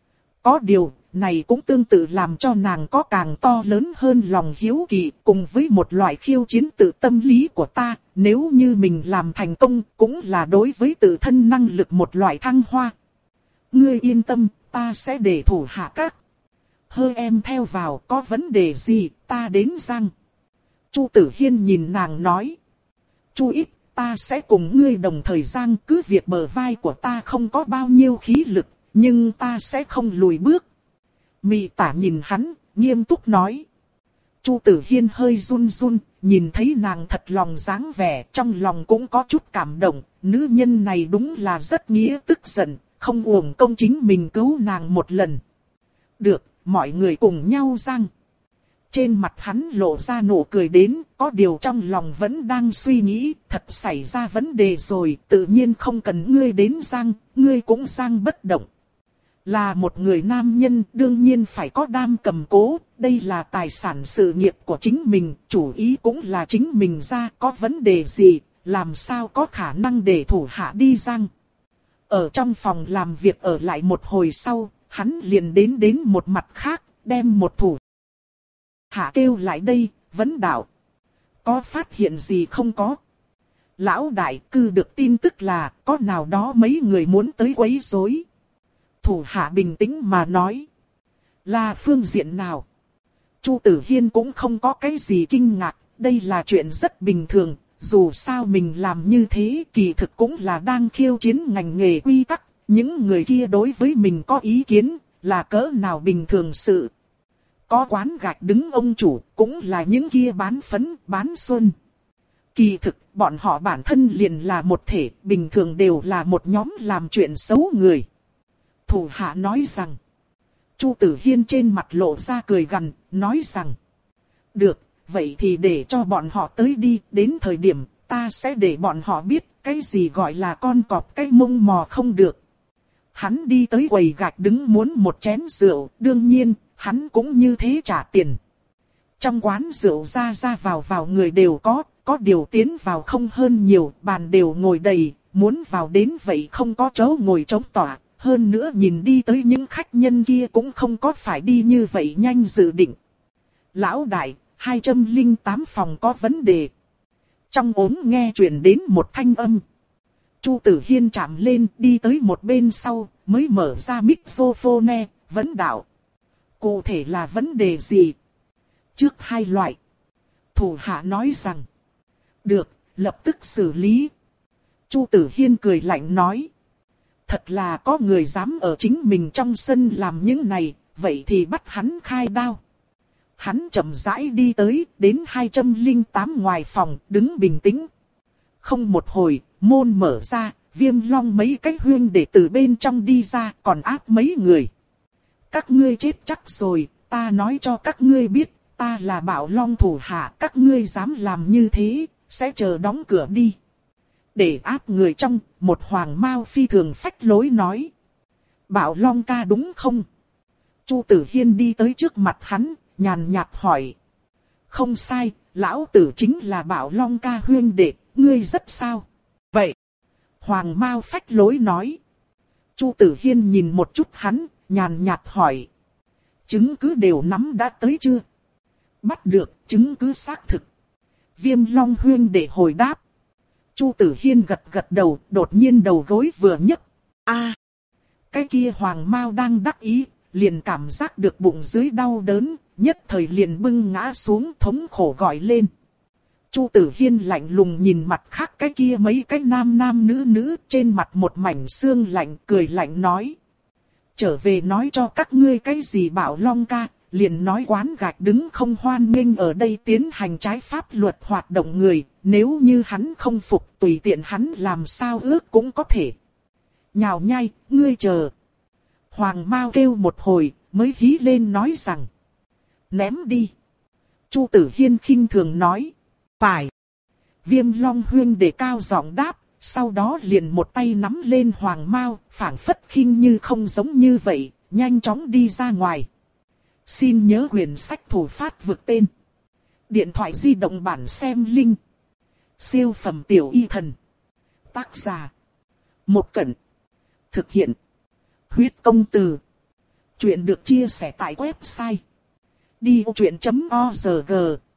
Có điều, này cũng tương tự làm cho nàng có càng to lớn hơn lòng hiếu kỳ, cùng với một loại khiêu chiến tự tâm lý của ta, nếu như mình làm thành công, cũng là đối với tự thân năng lực một loại thăng hoa. Ngươi yên tâm, ta sẽ để thủ hạ các. Hơ em theo vào, có vấn đề gì, ta đến răng. Chu Tử Hiên nhìn nàng nói. Chu ít, ta sẽ cùng ngươi đồng thời răng, cứ việc bờ vai của ta không có bao nhiêu khí lực, nhưng ta sẽ không lùi bước. Mị Tả nhìn hắn, nghiêm túc nói. Chu Tử Hiên hơi run run, nhìn thấy nàng thật lòng dáng vẻ, trong lòng cũng có chút cảm động. Nữ nhân này đúng là rất nghĩa tức giận, không uổng công chính mình cứu nàng một lần. Được, mọi người cùng nhau răng. Trên mặt hắn lộ ra nụ cười đến, có điều trong lòng vẫn đang suy nghĩ, thật xảy ra vấn đề rồi, tự nhiên không cần ngươi đến giang, ngươi cũng giang bất động. Là một người nam nhân đương nhiên phải có đam cầm cố, đây là tài sản sự nghiệp của chính mình, chủ ý cũng là chính mình ra, có vấn đề gì, làm sao có khả năng để thủ hạ đi giang. Ở trong phòng làm việc ở lại một hồi sau, hắn liền đến đến một mặt khác, đem một thủ hạ kêu lại đây, vấn đạo. Có phát hiện gì không có? Lão đại cư được tin tức là có nào đó mấy người muốn tới quấy rối. Thủ hạ bình tĩnh mà nói. Là phương diện nào? Chu Tử Hiên cũng không có cái gì kinh ngạc, đây là chuyện rất bình thường. Dù sao mình làm như thế kỳ thực cũng là đang khiêu chiến ngành nghề quy tắc. Những người kia đối với mình có ý kiến là cỡ nào bình thường sự. Có quán gạch đứng ông chủ cũng là những kia bán phấn, bán xuân. Kỳ thực bọn họ bản thân liền là một thể, bình thường đều là một nhóm làm chuyện xấu người. Thủ hạ nói rằng. Chu Tử Hiên trên mặt lộ ra cười gằn, nói rằng. Được, vậy thì để cho bọn họ tới đi, đến thời điểm ta sẽ để bọn họ biết cái gì gọi là con cọp cái mông mò không được. Hắn đi tới quầy gạch đứng muốn một chén rượu, đương nhiên, hắn cũng như thế trả tiền. Trong quán rượu ra ra vào vào người đều có, có điều tiến vào không hơn nhiều, bàn đều ngồi đầy, muốn vào đến vậy không có chỗ ngồi trống tỏa. Hơn nữa nhìn đi tới những khách nhân kia cũng không có phải đi như vậy nhanh dự định. Lão đại, hai trăm lẻ tám phòng có vấn đề. Trong ốm nghe truyền đến một thanh âm. Chu Tử Hiên chạm lên đi tới một bên sau, mới mở ra microphone, vấn đạo. Cụ thể là vấn đề gì? Trước hai loại. Thủ hạ nói rằng. Được, lập tức xử lý. Chu Tử Hiên cười lạnh nói. Thật là có người dám ở chính mình trong sân làm những này, vậy thì bắt hắn khai đao. Hắn chậm rãi đi tới, đến hai trăm lẻ tám ngoài phòng, đứng bình tĩnh. Không một hồi, môn mở ra, Viêm Long mấy cái huyên để từ bên trong đi ra, còn áp mấy người. Các ngươi chết chắc rồi, ta nói cho các ngươi biết, ta là Bảo Long thủ hạ, các ngươi dám làm như thế, sẽ chờ đóng cửa đi. Để áp người trong, một hoàng mao phi thường phách lối nói. Bảo Long ca đúng không? Chu Tử Hiên đi tới trước mặt hắn, nhàn nhạt hỏi. Không sai, lão tử chính là Bảo Long ca huyên đệ, ngươi rất sao? Vậy, hoàng mao phách lối nói. Chu Tử Hiên nhìn một chút hắn, nhàn nhạt hỏi. Chứng cứ đều nắm đã tới chưa? Bắt được, chứng cứ xác thực. Viêm Long huyên đệ hồi đáp. Chu Tử Hiên gật gật đầu, đột nhiên đầu gối vừa nhấc. A, à, cái kia hoàng mao đang đắc ý, liền cảm giác được bụng dưới đau đớn, nhất thời liền bưng ngã xuống thống khổ gọi lên. Chu Tử Hiên lạnh lùng nhìn mặt khác cái kia mấy cái nam nam nữ nữ, trên mặt một mảnh xương lạnh, cười lạnh nói. Trở về nói cho các ngươi cái gì Bảo Long ca, liền nói quán gạch đứng không hoan nghênh ở đây tiến hành trái pháp luật hoạt động người, nếu như hắn không phục tùy tiện hắn làm sao ước cũng có thể. Nhào nhai, ngươi chờ. Hoàng Mao kêu một hồi, mới hí lên nói rằng. Ném đi. Chu Tử Hiên khinh thường nói. Phải. Viêm Long huyên để cao giọng đáp, sau đó liền một tay nắm lên Hoàng Mao, phảng phất khinh như không giống như vậy, nhanh chóng đi ra ngoài. Xin nhớ quyển sách thủ phát vực tên. Điện thoại di động bản xem link. Siêu phẩm tiểu y thần. Tác giả. Một Cẩn. Thực hiện. Huyết công từ. Chuyện được chia sẻ tại website. đi ô chuyện chấm org.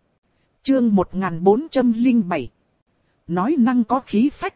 Chương một nghìn bốn trăm lẻ bảy. Nói năng có khí phách.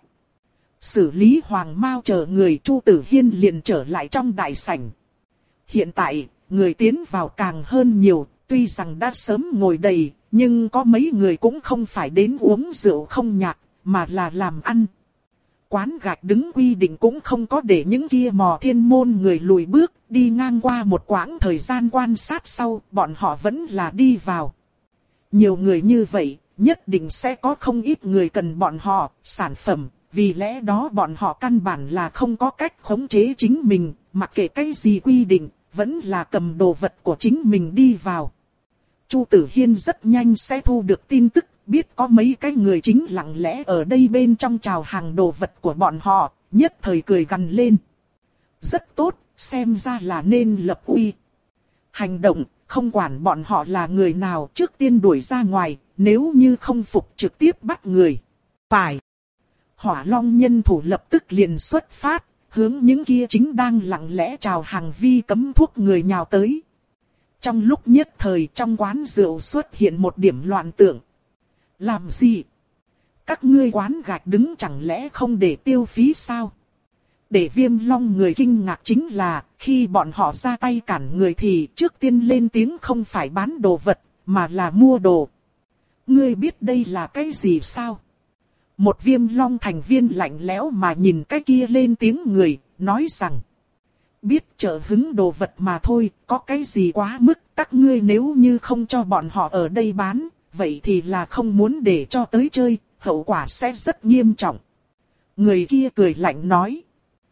Xử lý Hoàng Mao chờ người, Chu Tử Hiên liền trở lại trong đại sảnh. Hiện tại, người tiến vào càng hơn nhiều, tuy rằng đã sớm ngồi đầy, nhưng có mấy người cũng không phải đến uống rượu không nhạc, mà là làm ăn. Quán gạch đứng quy định cũng không có để những kia mò thiên môn người lùi bước, đi ngang qua một quãng thời gian quan sát sau, bọn họ vẫn là đi vào. Nhiều người như vậy, nhất định sẽ có không ít người cần bọn họ, sản phẩm, vì lẽ đó bọn họ căn bản là không có cách khống chế chính mình, mặc kệ cái gì quy định, vẫn là cầm đồ vật của chính mình đi vào. Chu Tử Hiên rất nhanh sẽ thu được tin tức, biết có mấy cái người chính lặng lẽ ở đây bên trong chào hàng đồ vật của bọn họ, nhất thời cười gằn lên. Rất tốt, xem ra là nên lập uy. Hành động, không quản bọn họ là người nào, trước tiên đuổi ra ngoài, nếu như không phục trực tiếp bắt người. Phải. Hỏa Long nhân thủ lập tức liền xuất phát, hướng những kia chính đang lặng lẽ chào hàng vi cấm thuốc người nhào tới. Trong lúc nhất thời trong quán rượu xuất hiện một điểm loạn tượng. Làm gì? Các ngươi quán gạch đứng chẳng lẽ không để tiêu phí sao? Để Viêm Long người kinh ngạc chính là, khi bọn họ ra tay cản người thì trước tiên lên tiếng không phải bán đồ vật, mà là mua đồ. Ngươi biết đây là cái gì sao? Một Viêm Long thành viên lạnh lẽo mà nhìn cái kia lên tiếng người, nói rằng. Biết trợ hứng đồ vật mà thôi, có cái gì quá mức, các ngươi nếu như không cho bọn họ ở đây bán, vậy thì là không muốn để cho tới chơi, hậu quả sẽ rất nghiêm trọng. Người kia cười lạnh nói.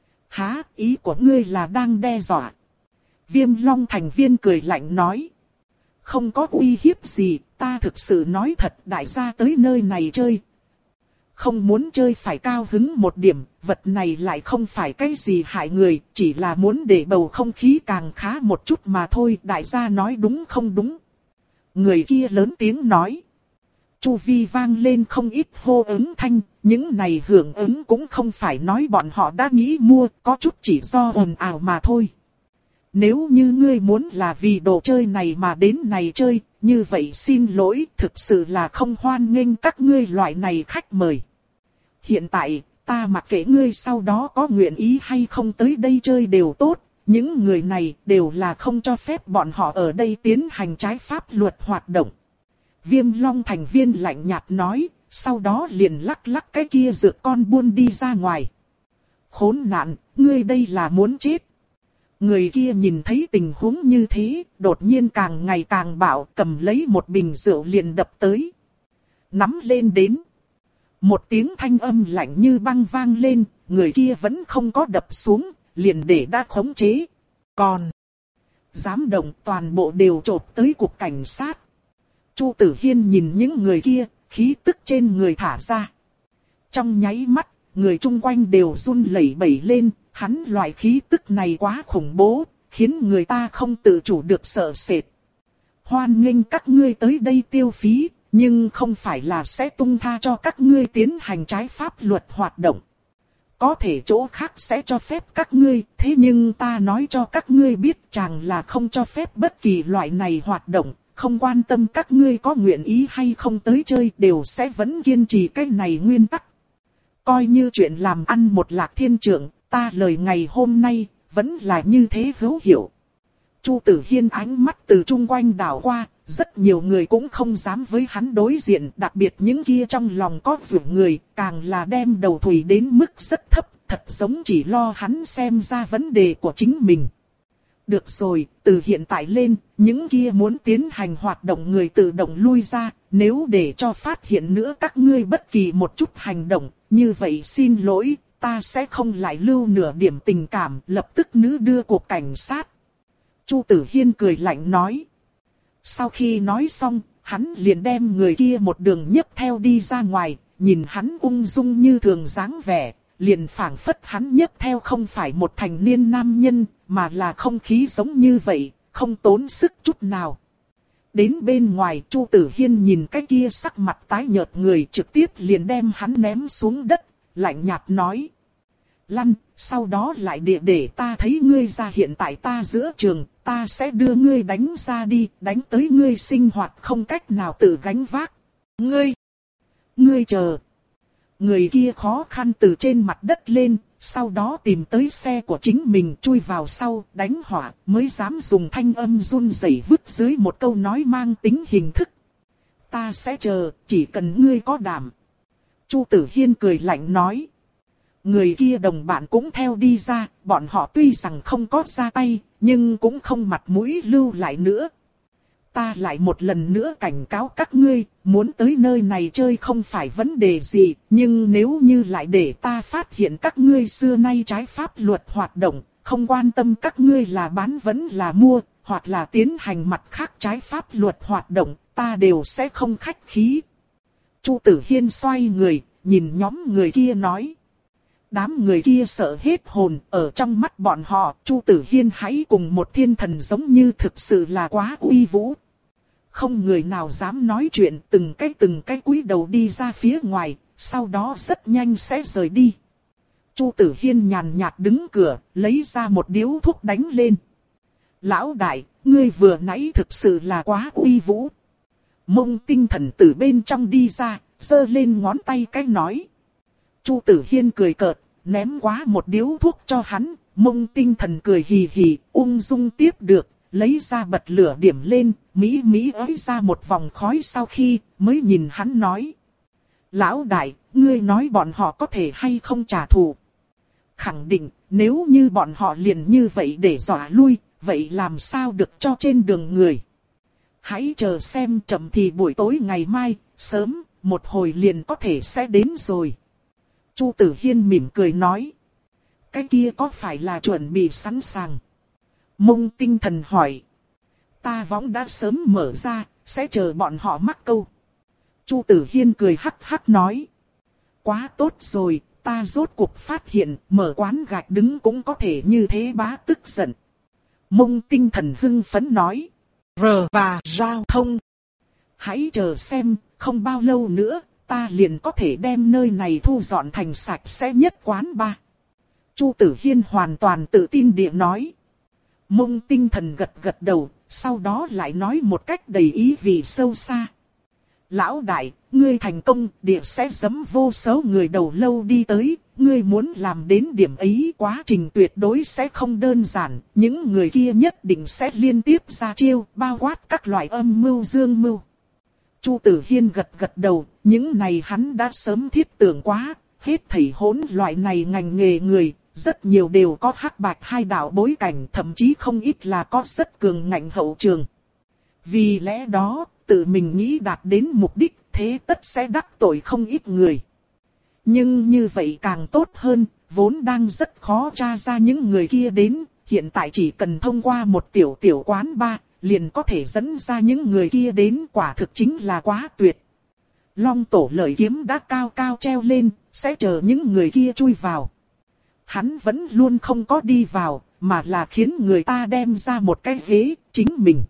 Hả, ý của ngươi là đang đe dọa? Viêm Long thành viên cười lạnh nói. Không có uy hiếp gì, ta thực sự nói thật, đại gia tới nơi này chơi. Không muốn chơi phải cao hứng một điểm, vật này lại không phải cái gì hại người, chỉ là muốn để bầu không khí càng khá một chút mà thôi, đại gia nói đúng không đúng? Người kia lớn tiếng nói. Chu vi vang lên không ít hô ứng thanh, những này hưởng ứng cũng không phải nói bọn họ đã nghĩ mua, có chút chỉ do ồn ào mà thôi. Nếu như ngươi muốn là vì đồ chơi này mà đến này chơi, như vậy xin lỗi, thực sự là không hoan nghênh các ngươi loại này khách mời. Hiện tại, ta mặc kệ ngươi sau đó có nguyện ý hay không tới đây chơi đều tốt, những người này đều là không cho phép bọn họ ở đây tiến hành trái pháp luật hoạt động. Viêm Long thành viên lạnh nhạt nói, sau đó liền lắc lắc cái kia dược con buôn đi ra ngoài. Khốn nạn, ngươi đây là muốn chết. Người kia nhìn thấy tình huống như thế, đột nhiên càng ngày càng bạo, cầm lấy một bình rượu liền đập tới. Nắm lên đến. Một tiếng thanh âm lạnh như băng vang lên, người kia vẫn không có đập xuống, liền để đã khống chế. Còn, dám động toàn bộ đều chộp tới cục cảnh sát. Chu Tử Hiên nhìn những người kia, khí tức trên người thả ra. Trong nháy mắt, người chung quanh đều run lẩy bẩy lên, hắn loại khí tức này quá khủng bố, khiến người ta không tự chủ được sợ sệt. Hoan nghênh các ngươi tới đây tiêu phí, nhưng không phải là sẽ tung tha cho các ngươi tiến hành trái pháp luật hoạt động. Có thể chỗ khác sẽ cho phép các ngươi, thế nhưng ta nói cho các ngươi biết chàng là không cho phép bất kỳ loại này hoạt động, không quan tâm các ngươi có nguyện ý hay không tới chơi đều sẽ vẫn kiên trì cái này nguyên tắc. Coi như chuyện làm ăn một Lạc Thiên trưởng, ta lời ngày hôm nay vẫn là như thế hữu hiệu. Chu Tử Hiên ánh mắt từ chung quanh đảo qua, rất nhiều người cũng không dám với hắn đối diện, đặc biệt những kia trong lòng có ruộng người, càng là đem đầu thủy đến mức rất thấp, thật giống chỉ lo hắn xem ra vấn đề của chính mình. Được rồi, từ hiện tại lên, những kia muốn tiến hành hoạt động người tự động lui ra, nếu để cho phát hiện nữa các ngươi bất kỳ một chút hành động, như vậy xin lỗi, ta sẽ không lại lưu nửa điểm tình cảm, lập tức nữ đưa cuộc cảnh sát. Chu Tử Hiên cười lạnh nói. Sau khi nói xong, hắn liền đem người kia một đường nhấc theo đi ra ngoài, nhìn hắn ung dung như thường dáng vẻ, liền phảng phất hắn nhấc theo không phải một thành niên nam nhân, mà là không khí giống như vậy, không tốn sức chút nào. Đến bên ngoài, Chu Tử Hiên nhìn cái kia sắc mặt tái nhợt người trực tiếp liền đem hắn ném xuống đất, lạnh nhạt nói. Lăn, sau đó lại địa để ta thấy ngươi ra hiện tại ta giữa trường, ta sẽ đưa ngươi đánh ra đi, đánh tới ngươi sinh hoạt không cách nào tự gánh vác. Ngươi, ngươi chờ. Người kia khó khăn từ trên mặt đất lên, sau đó tìm tới xe của chính mình chui vào sau, đánh hỏa, mới dám dùng thanh âm run rẩy vứt dưới một câu nói mang tính hình thức. Ta sẽ chờ, chỉ cần ngươi có đảm. Chu Tử Hiên cười lạnh nói. Người kia đồng bạn cũng theo đi ra, bọn họ tuy rằng không có ra tay, nhưng cũng không mặt mũi lưu lại nữa. Ta lại một lần nữa cảnh cáo các ngươi, muốn tới nơi này chơi không phải vấn đề gì, nhưng nếu như lại để ta phát hiện các ngươi xưa nay trái pháp luật hoạt động, không quan tâm các ngươi là bán vẫn là mua, hoặc là tiến hành mặt khác trái pháp luật hoạt động, ta đều sẽ không khách khí. Chu Tử Hiên xoay người, nhìn nhóm người kia nói. Đám người kia sợ hết hồn, ở trong mắt bọn họ, Chu Tử Hiên hãy cùng một thiên thần giống như thực sự là quá uy vũ. Không người nào dám nói chuyện, từng cái từng cái cúi đầu đi ra phía ngoài, sau đó rất nhanh sẽ rời đi. Chu Tử Hiên nhàn nhạt đứng cửa, lấy ra một điếu thuốc đánh lên. Lão đại, ngươi vừa nãy thực sự là quá uy vũ. Mông Tinh Thần từ bên trong đi ra, giơ lên ngón tay cái nói. Chu Tử Hiên cười cợt, ném quá một điếu thuốc cho hắn. Mông Tinh Thần cười hì hì, ung dung tiếp được, lấy ra bật lửa điểm lên, mỹ mỹ ới ra một vòng khói sau khi, mới nhìn hắn nói. Lão đại, ngươi nói bọn họ có thể hay không trả thù? Khẳng định, nếu như bọn họ liền như vậy để dọa lui, vậy làm sao được cho trên đường người? Hãy chờ xem, chậm thì buổi tối ngày mai, sớm, một hồi liền có thể sẽ đến rồi. Chu Tử Hiên mỉm cười nói. Cái kia có phải là chuẩn bị sẵn sàng? Mông Tinh Thần hỏi. Ta võng đã sớm mở ra, sẽ chờ bọn họ mắc câu. Chu Tử Hiên cười hắc hắc nói. Quá tốt rồi, ta rốt cuộc phát hiện, mở quán gạch đứng cũng có thể như thế bá tức giận. Mông Tinh Thần hưng phấn nói. R và giao thông. Hãy chờ xem, không bao lâu nữa, ta liền có thể đem nơi này thu dọn thành sạch sẽ nhất quán ba. Chu Tử Hiên hoàn toàn tự tin địa nói. Mông Tinh Thần gật gật đầu, sau đó lại nói một cách đầy ý vị sâu xa. Lão đại, ngươi thành công, địa sẽ giẫm vô số người đầu lâu đi tới, ngươi muốn làm đến điểm ấy quá trình tuyệt đối sẽ không đơn giản, những người kia nhất định sẽ liên tiếp ra chiêu, bao quát các loại âm mưu dương mưu. Chu Tử Hiên gật gật đầu, những này hắn đã sớm thiết tưởng quá, hết thảy hỗn loại này ngành nghề người, rất nhiều đều có hắc bạch hai đạo bối cảnh, thậm chí không ít là có rất cường ngạnh hậu trường. Vì lẽ đó, tự mình nghĩ đạt đến mục đích, thế tất sẽ đắc tội không ít người. Nhưng như vậy càng tốt hơn, vốn đang rất khó tra ra những người kia đến, hiện tại chỉ cần thông qua một tiểu tiểu quán bar, liền có thể dẫn ra những người kia đến, quả thực chính là quá tuyệt. Long tổ lợi kiếm đã cao cao treo lên, sẽ chờ những người kia chui vào. Hắn vẫn luôn không có đi vào, mà là khiến người ta đem ra một cái ghế, chính mình.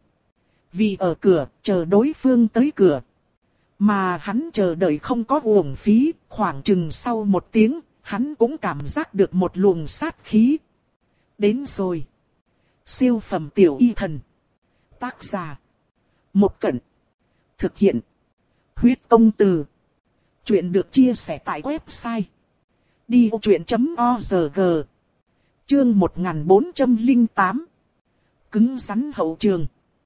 Vì ở cửa, chờ đối phương tới cửa. Mà hắn chờ đợi không có uổng phí, khoảng chừng sau một tiếng, hắn cũng cảm giác được một luồng sát khí. Đến rồi. Siêu phẩm tiểu y thần. Tác giả. Một Cẩn. Thực hiện. Huyết công từ. Chuyện được chia sẻ tại website. đi ô chuyện chấm org. Chương một nghìn bốn trăm lẻ tám. Cứng rắn hậu trường.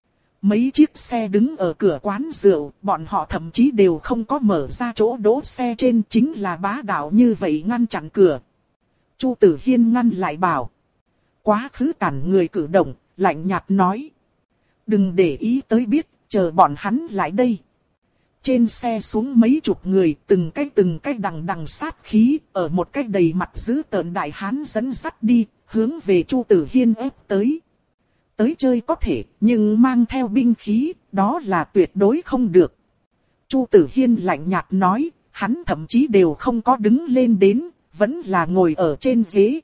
Mấy chiếc xe đứng ở cửa quán rượu, bọn họ thậm chí đều không có mở ra chỗ đỗ xe trên, chính là bá đạo như vậy ngăn chặn cửa. Chu Tử Hiên ngăn lại bảo. Quá khứ cản người cử động, lạnh nhạt nói. Đừng để ý tới biết, chờ bọn hắn lại đây. Trên xe xuống mấy chục người, từng cái từng cái đằng đằng sát khí, ở một cái đầy mặt dữ tợn đại hán dẫn dắt đi, hướng về Chu Tử Hiên ép tới. Tới chơi có thể, nhưng mang theo binh khí, đó là tuyệt đối không được. Chu Tử Hiên lạnh nhạt nói, hắn thậm chí đều không có đứng lên đến, vẫn là ngồi ở trên ghế.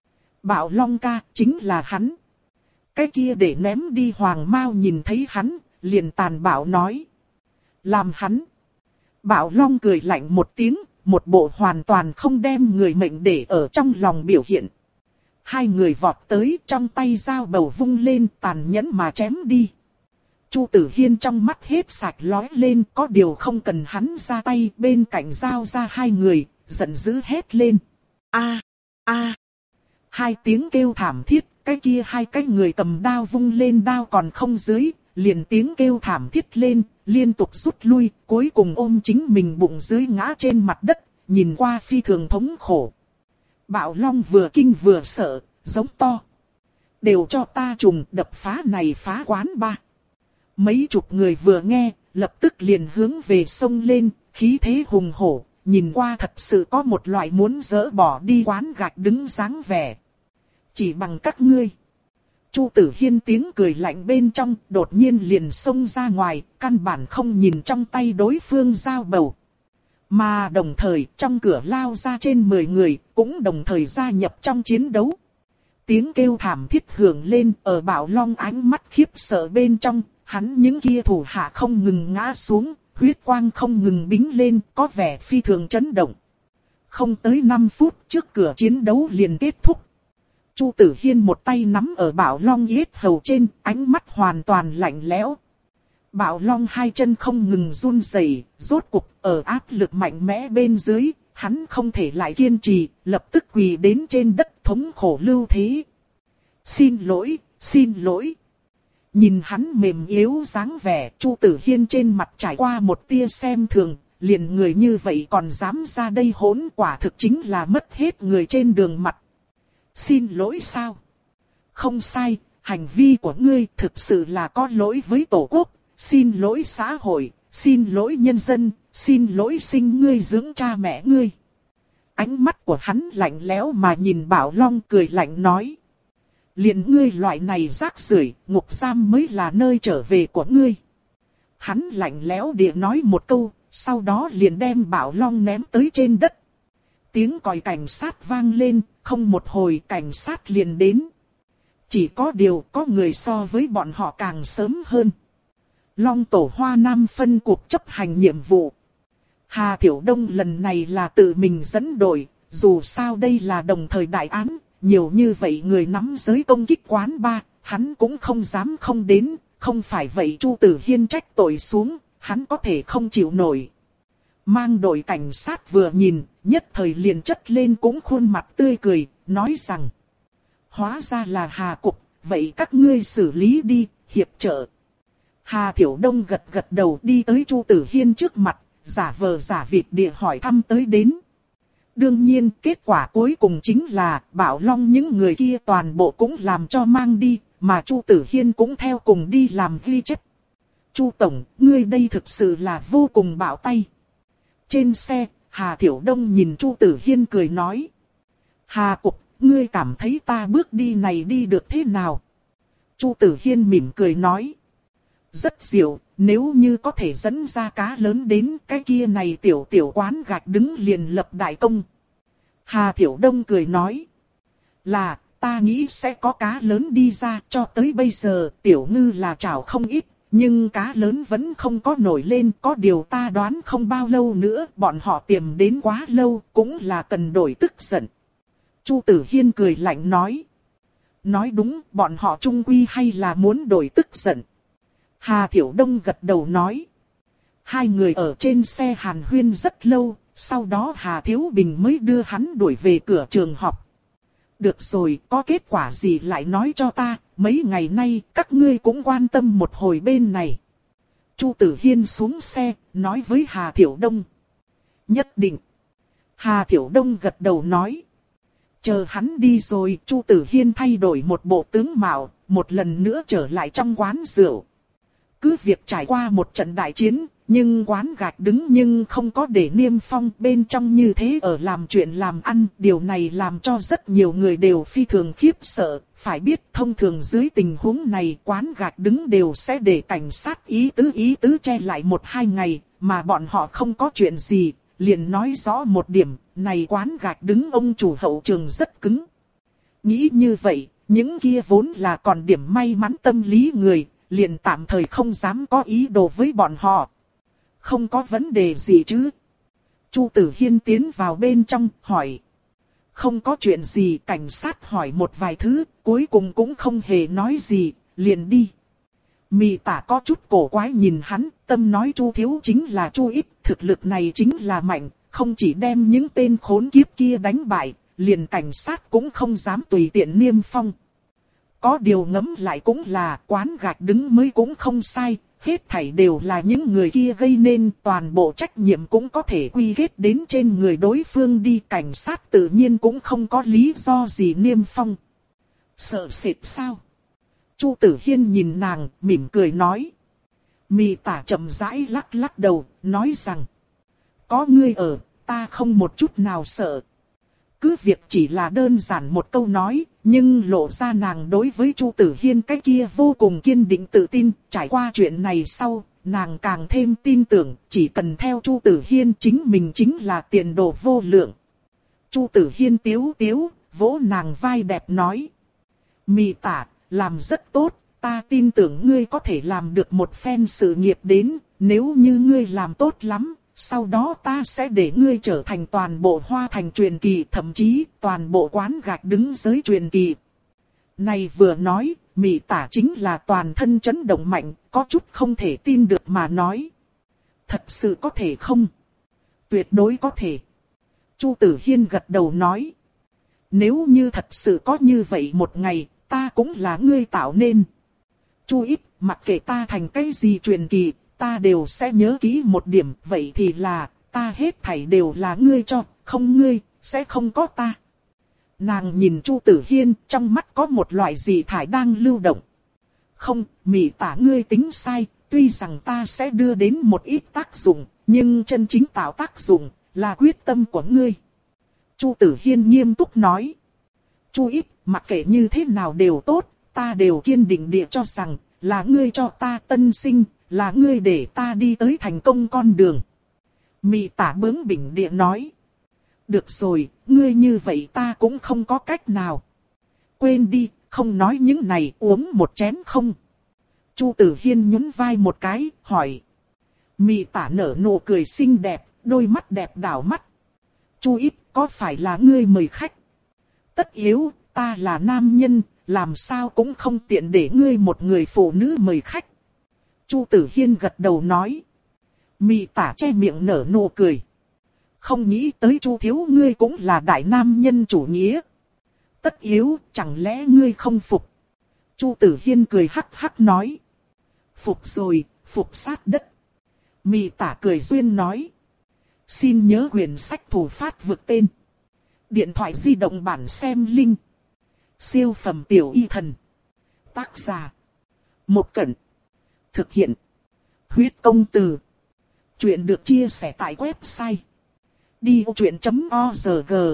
Bảo Long ca, chính là hắn. Cái kia để ném đi Hoàng Mao nhìn thấy hắn, liền tàn bạo nói. Làm hắn. Bảo Long cười lạnh một tiếng, một bộ hoàn toàn không đem người mệnh để ở trong lòng biểu hiện. Hai người vọt tới, trong tay dao bầu vung lên, tàn nhẫn mà chém đi. Chu Tử Hiên trong mắt hết sạch lóe lên, có điều không cần hắn ra tay, bên cạnh dao ra hai người, giận dữ hét lên. A, a. Hai tiếng kêu thảm thiết, cái kia hai cái người cầm đao vung lên đao còn không dưới, liền tiếng kêu thảm thiết lên, liên tục rút lui, cuối cùng ôm chính mình bụng dưới ngã trên mặt đất, nhìn qua phi thường thống khổ. Bạo Long vừa kinh vừa sợ, giống to. Đều cho ta trùng đập phá này phá quán ba. Mấy chục người vừa nghe, lập tức liền hướng về sông lên, khí thế hùng hổ, nhìn qua thật sự có một loại muốn dỡ bỏ đi quán gạch đứng dáng vẻ. Chỉ bằng các ngươi. Chu Tử Hiên tiếng cười lạnh bên trong, đột nhiên liền xông ra ngoài, căn bản không nhìn trong tay đối phương dao bầu. Mà đồng thời, trong cửa lao ra trên mười người, cũng đồng thời gia nhập trong chiến đấu. Tiếng kêu thảm thiết hưởng lên, ở Bảo Long ánh mắt khiếp sợ bên trong, hắn những kia thủ hạ không ngừng ngã xuống, huyết quang không ngừng bính lên, có vẻ phi thường chấn động. Không tới năm phút trước cửa chiến đấu liền kết thúc. Chu Tử Hiên một tay nắm ở Bảo Long yết hầu trên, ánh mắt hoàn toàn lạnh lẽo. Bảo Long hai chân không ngừng run rẩy, rốt cục ở áp lực mạnh mẽ bên dưới, hắn không thể lại kiên trì, lập tức quỳ đến trên đất thống khổ lưu thế. Xin lỗi, xin lỗi. Nhìn hắn mềm yếu dáng vẻ, Chu Tử Hiên trên mặt trải qua một tia xem thường, liền người như vậy còn dám ra đây hỗn, quả thực chính là mất hết người trên đường mặt. Xin lỗi sao? Không sai, hành vi của ngươi thực sự là có lỗi với Tổ quốc, xin lỗi xã hội, xin lỗi nhân dân, xin lỗi sinh ngươi dưỡng cha mẹ ngươi. Ánh mắt của hắn lạnh lẽo mà nhìn Bảo Long cười lạnh nói. Liền ngươi loại này rác rưởi, ngục giam mới là nơi trở về của ngươi. Hắn lạnh lẽo địa nói một câu, sau đó liền đem Bảo Long ném tới trên đất. Tiếng còi cảnh sát vang lên, không một hồi cảnh sát liền đến. Chỉ có điều có người so với bọn họ càng sớm hơn. Long Tổ Hoa Nam phân cuộc chấp hành nhiệm vụ. Hà Thiểu Đông lần này là tự mình dẫn đội, dù sao đây là đồng thời đại án, nhiều như vậy người nắm giới công kích quán ba, hắn cũng không dám không đến, không phải vậy Chu Tử Hiên trách tội xuống, hắn có thể không chịu nổi. Mang đội cảnh sát vừa nhìn, nhất thời liền chất lên cũng khuôn mặt tươi cười, nói rằng. Hóa ra là Hà Cục, vậy các ngươi xử lý đi, hiệp trợ. Hà Thiểu Đông gật gật đầu đi tới Chu Tử Hiên trước mặt, giả vờ giả vịt địa hỏi thăm tới đến. Đương nhiên, kết quả cuối cùng chính là Bảo Long những người kia toàn bộ cũng làm cho mang đi, mà Chu Tử Hiên cũng theo cùng đi làm ghi chép. Chu Tổng, ngươi đây thực sự là vô cùng bạo tay. Trên xe, Hà Thiểu Đông nhìn Chu Tử Hiên cười nói. Hà Cục, ngươi cảm thấy ta bước đi này đi được thế nào? Chu Tử Hiên mỉm cười nói. Rất diệu, nếu như có thể dẫn ra cá lớn đến cái kia này tiểu tiểu quán gạch đứng liền lập đại công. Hà Thiểu Đông cười nói. Là, ta nghĩ sẽ có cá lớn đi ra, cho tới bây giờ tiểu ngư là chảo không ít. Nhưng cá lớn vẫn không có nổi lên, có điều ta đoán không bao lâu nữa, bọn họ tiềm đến quá lâu, cũng là cần đổi tức giận. Chu Tử Hiên cười lạnh nói. Nói đúng, bọn họ trung quy hay là muốn đổi tức giận. Hà Thiểu Đông gật đầu nói. Hai người ở trên xe hàn huyên rất lâu, sau đó Hà Thiếu Bình mới đưa hắn đuổi về cửa trường học. Được rồi, có kết quả gì lại nói cho ta, mấy ngày nay các ngươi cũng quan tâm một hồi bên này. Chu Tử Hiên xuống xe, nói với Hà Thiểu Đông. Nhất định. Hà Thiểu Đông gật đầu nói. Chờ hắn đi rồi, Chu Tử Hiên thay đổi một bộ tướng mạo, một lần nữa trở lại trong quán rượu. Cứ việc trải qua một trận đại chiến, nhưng quán gạch đứng nhưng không có để Niêm Phong bên trong như thế ở làm chuyện làm ăn. Điều này làm cho rất nhiều người đều phi thường khiếp sợ. Phải biết thông thường dưới tình huống này quán gạch đứng đều sẽ để cảnh sát ý tứ ý tứ che lại một hai ngày. Mà bọn họ không có chuyện gì, liền nói rõ một điểm, này quán gạch đứng ông chủ hậu trường rất cứng. Nghĩ như vậy, những kia vốn là còn điểm may mắn tâm lý người, liền tạm thời không dám có ý đồ với bọn họ. Không có vấn đề gì chứ? Chu Tử Hiên tiến vào bên trong, hỏi. Không có chuyện gì, cảnh sát hỏi một vài thứ, cuối cùng cũng không hề nói gì, liền đi. Mị Tả có chút cổ quái nhìn hắn, tâm nói Chu thiếu chính là Chu ít, thực lực này chính là mạnh, không chỉ đem những tên khốn kiếp kia đánh bại, liền cảnh sát cũng không dám tùy tiện Niêm Phong. Có điều ngẫm lại cũng là quán gạch đứng mới cũng không sai, hết thảy đều là những người kia gây nên, toàn bộ trách nhiệm cũng có thể quy kết đến trên người đối phương đi, cảnh sát tự nhiên cũng không có lý do gì Niêm Phong. Sợ sệt sao? Chu Tử Hiên nhìn nàng, mỉm cười nói. Mị Tả chậm rãi lắc lắc đầu, nói rằng. Có ngươi ở, ta không một chút nào sợ. Cứ việc chỉ là đơn giản một câu nói, nhưng lộ ra nàng đối với Chu Tử Hiên cái kia vô cùng kiên định tự tin. Trải qua chuyện này sau, nàng càng thêm tin tưởng, chỉ cần theo Chu Tử Hiên chính mình chính là tiền đồ vô lượng. Chu Tử Hiên tiếu tiếu, vỗ nàng vai đẹp nói. Mị Tả, làm rất tốt, ta tin tưởng ngươi có thể làm được một phen sự nghiệp đến, nếu như ngươi làm tốt lắm, sau đó ta sẽ để ngươi trở thành toàn bộ Hoa Thành truyền kỳ, thậm chí toàn bộ Quán Gạch đứng giới truyền kỳ. Này vừa nói, Mị Tả chính là toàn thân chấn động mạnh, có chút không thể tin được mà nói. Thật sự có thể không? Tuyệt đối có thể. Chu Tử Hiên gật đầu nói. Nếu như thật sự có như vậy một ngày, ta cũng là ngươi tạo nên. Chu ít, mặc kệ ta thành cái gì truyền kỳ, ta đều sẽ nhớ kỹ một điểm, vậy thì là, ta hết thảy đều là ngươi cho, không ngươi, sẽ không có ta. Nàng nhìn Chu Tử Hiên, trong mắt có một loại dị thải đang lưu động. Không, Mị Tả ngươi tính sai, tuy rằng ta sẽ đưa đến một ít tác dụng, nhưng chân chính tạo tác dụng, là quyết tâm của ngươi. Chu Tử Hiên nghiêm túc nói. Chu ít, mặc kệ như thế nào đều tốt, ta đều kiên định địa cho rằng, là ngươi cho ta tân sinh, là ngươi để ta đi tới thành công con đường. Mị Tả bướng bỉnh địa nói. Được rồi, ngươi như vậy ta cũng không có cách nào. Quên đi, không nói những này, uống một chén không? Chu Tử Hiên nhún vai một cái, hỏi. Mị Tả nở nụ cười xinh đẹp, đôi mắt đẹp đảo mắt. Chu ít, có phải là ngươi mời khách? Tất yếu, ta là nam nhân, làm sao cũng không tiện để ngươi một người phụ nữ mời khách. Chu Tử Hiên gật đầu nói. Mị Tả che miệng nở nụ cười. Không nghĩ tới Chu thiếu ngươi cũng là đại nam nhân chủ nghĩa. Tất yếu, chẳng lẽ ngươi không phục? Chu Tử Hiên cười hắc hắc nói. Phục rồi, phục sát đất. Mị Tả cười duyên nói. Xin nhớ quyển sách thủ phát vực tên. Điện thoại di động bản xem link. Siêu phẩm tiểu y thần. Tác giả. Một Cẩn. Thực hiện. Huyết công từ. Chuyện được chia sẻ tại website. đi ô chuyện chấm org.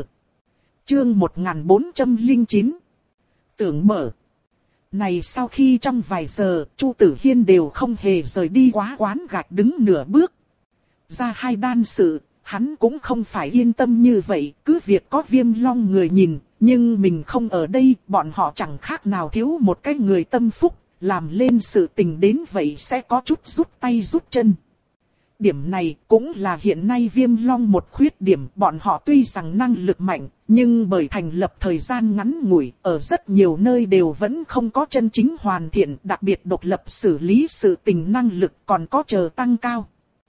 Chương một nghìn bốn trăm lẻ chín. Tưởng mở. Này sau khi trong vài giờ, Chu Tử Hiên đều không hề rời đi quá Quán Gạch đứng nửa bước. Ra hai đan sự, hắn cũng không phải yên tâm như vậy, cứ việc có Viêm Long người nhìn, nhưng mình không ở đây, bọn họ chẳng khác nào thiếu một cái người tâm phúc, làm lên sự tình đến vậy sẽ có chút rút tay rút chân. Điểm này cũng là hiện nay Viêm Long một khuyết điểm, bọn họ tuy rằng năng lực mạnh, nhưng bởi thành lập thời gian ngắn ngủi, ở rất nhiều nơi đều vẫn không có chân chính hoàn thiện, đặc biệt độc lập xử lý sự tình năng lực còn có chờ tăng cao.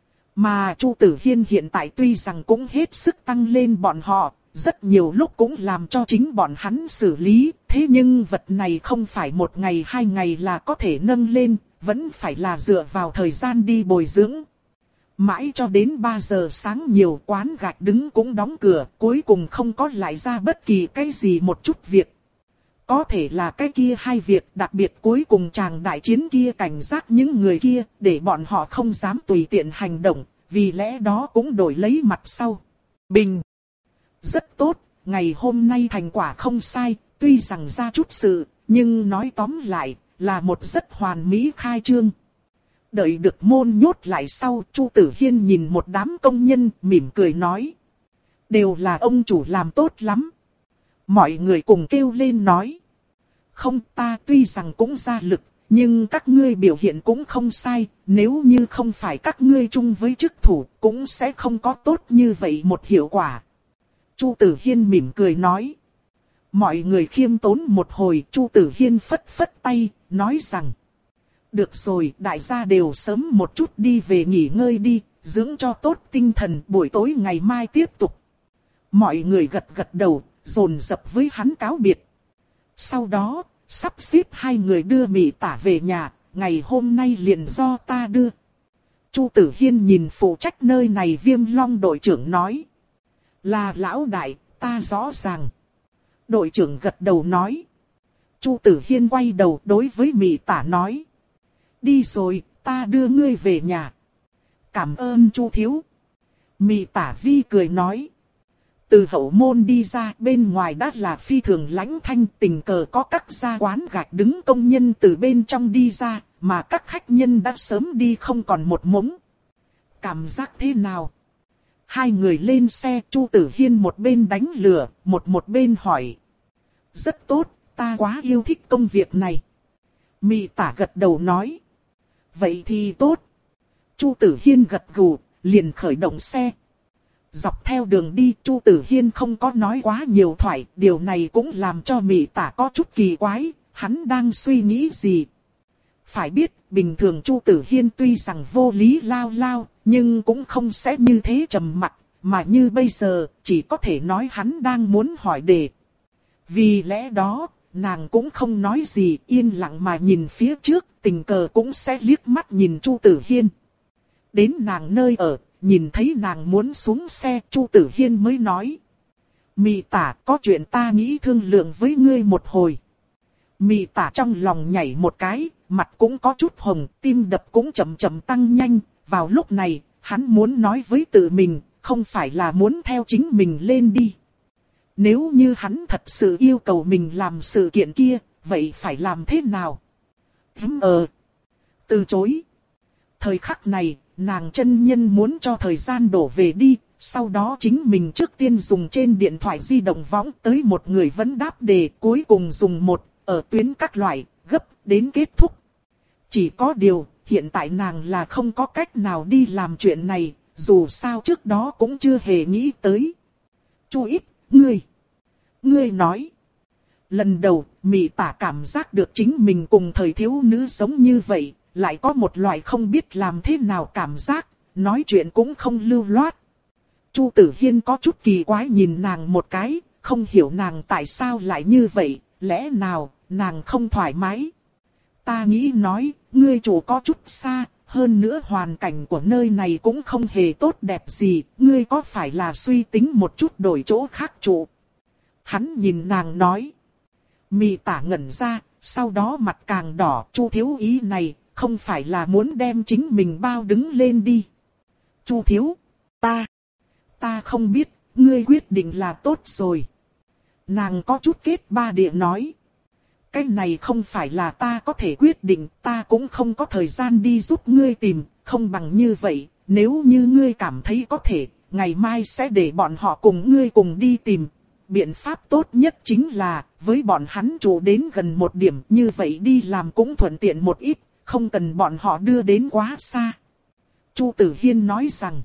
Mà Chu Tử Hiên hiện tại tuy rằng cũng hết sức tăng lên bọn họ, rất nhiều lúc cũng làm cho chính bọn hắn xử lý, thế nhưng vật này không phải một ngày hai ngày là có thể nâng lên, vẫn phải là dựa vào thời gian đi bồi dưỡng. Mãi cho đến ba giờ sáng nhiều Quán Gạch đứng cũng đóng cửa, cuối cùng không có lại ra bất kỳ cái gì một chút việc. Có thể là cái kia hai việc, đặc biệt cuối cùng chàng đại chiến kia cảnh giác những người kia, để bọn họ không dám tùy tiện hành động, vì lẽ đó cũng đổi lấy mặt sau. Bình. Rất tốt, ngày hôm nay thành quả không sai, tuy rằng ra chút sự, nhưng nói tóm lại, là một rất hoàn mỹ khai trương. Đợi được môn nhốt lại sau, Chu Tử Hiên nhìn một đám công nhân, mỉm cười nói. Đều là ông chủ làm tốt lắm. Mọi người cùng kêu lên nói. Không, ta tuy rằng cũng ra lực, nhưng các ngươi biểu hiện cũng không sai, nếu như không phải các ngươi chung với chức thủ, cũng sẽ không có tốt như vậy một hiệu quả. Chu Tử Hiên mỉm cười nói. Mọi người khiêm tốn một hồi, Chu Tử Hiên phất phất tay, nói rằng. Được rồi, đại gia đều sớm một chút đi về nghỉ ngơi đi, dưỡng cho tốt tinh thần, buổi tối ngày mai tiếp tục. Mọi người gật gật đầu, dồn dập với hắn cáo biệt. Sau đó, sắp xếp hai người đưa Mị Tả về nhà, ngày hôm nay liền do ta đưa. Chu Tử Hiên nhìn phụ trách nơi này Viêm Long đội trưởng nói. Là lão đại, ta rõ ràng. Đội trưởng gật đầu nói. Chu Tử Hiên quay đầu đối với Mị Tả nói. Đi rồi, ta đưa ngươi về nhà. Cảm ơn Chu thiếu. Mị Tả vi cười nói. Từ hậu môn đi ra, bên ngoài đã là phi thường lãnh thanh, tình cờ có các gia quán gạch đứng công nhân từ bên trong đi ra, mà các khách nhân đã sớm đi không còn một mống. Cảm giác thế nào? Hai người lên xe, Chu Tử Hiên một bên đánh lừa, một một bên hỏi. Rất tốt, ta quá yêu thích công việc này. Mị Tả gật đầu nói. Vậy thì tốt. Chu Tử Hiên gật gù, liền khởi động xe. Dọc theo đường đi, Chu Tử Hiên không có nói quá nhiều thoại, điều này cũng làm cho Mị Tả có chút kỳ quái, hắn đang suy nghĩ gì. Phải biết, bình thường Chu Tử Hiên tuy rằng vô lý lao lao, nhưng cũng không sẽ như thế trầm mặc, mà như bây giờ, chỉ có thể nói hắn đang muốn hỏi đề. Vì lẽ đó, nàng cũng không nói gì, yên lặng mà nhìn phía trước, tình cờ cũng sẽ liếc mắt nhìn Chu Tử Hiên. Đến nàng nơi ở, nhìn thấy nàng muốn xuống xe, Chu Tử Hiên mới nói. Mị Tả, có chuyện ta nghĩ thương lượng với ngươi một hồi. Mị Tả trong lòng nhảy một cái, mặt cũng có chút hồng, tim đập cũng chậm chậm tăng nhanh. Vào lúc này, hắn muốn nói với tự mình, không phải là muốn theo chính mình lên đi. Nếu như hắn thật sự yêu cầu mình làm sự kiện kia, vậy phải làm thế nào? Dũng ờ. Từ chối. Thời khắc này, nàng chân nhân muốn cho thời gian đổ về đi, sau đó chính mình trước tiên dùng trên điện thoại di động võng tới một người vấn đáp đề, cuối cùng dùng một, ở tuyến các loại, gấp, đến kết thúc. Chỉ có điều, hiện tại nàng là không có cách nào đi làm chuyện này, dù sao trước đó cũng chưa hề nghĩ tới. Chu Ít, ngươi, ngươi nói. Lần đầu, Mị Tả cảm giác được chính mình cùng thời thiếu nữ sống như vậy, lại có một loại không biết làm thế nào cảm giác, nói chuyện cũng không lưu loát. Chu Tử Hiên có chút kỳ quái nhìn nàng một cái, không hiểu nàng tại sao lại như vậy, lẽ nào, nàng không thoải mái. Ta nghĩ nói, ngươi chủ có chút xa, hơn nữa hoàn cảnh của nơi này cũng không hề tốt đẹp gì, ngươi có phải là suy tính một chút đổi chỗ khác trụ. Hắn nhìn nàng nói. Mị Tả ngẩn ra, sau đó mặt càng đỏ, Chu thiếu ý này, không phải là muốn đem chính mình bao đứng lên đi. Chu thiếu, ta, ta không biết, ngươi quyết định là tốt rồi. Nàng có chút kết ba địa nói. Cái này không phải là ta có thể quyết định, ta cũng không có thời gian đi giúp ngươi tìm, không bằng như vậy, nếu như ngươi cảm thấy có thể, ngày mai sẽ để bọn họ cùng ngươi cùng đi tìm. Biện pháp tốt nhất chính là, với bọn hắn trụ đến gần một điểm, như vậy đi làm cũng thuận tiện một ít, không cần bọn họ đưa đến quá xa. Chu Tử Hiên nói rằng,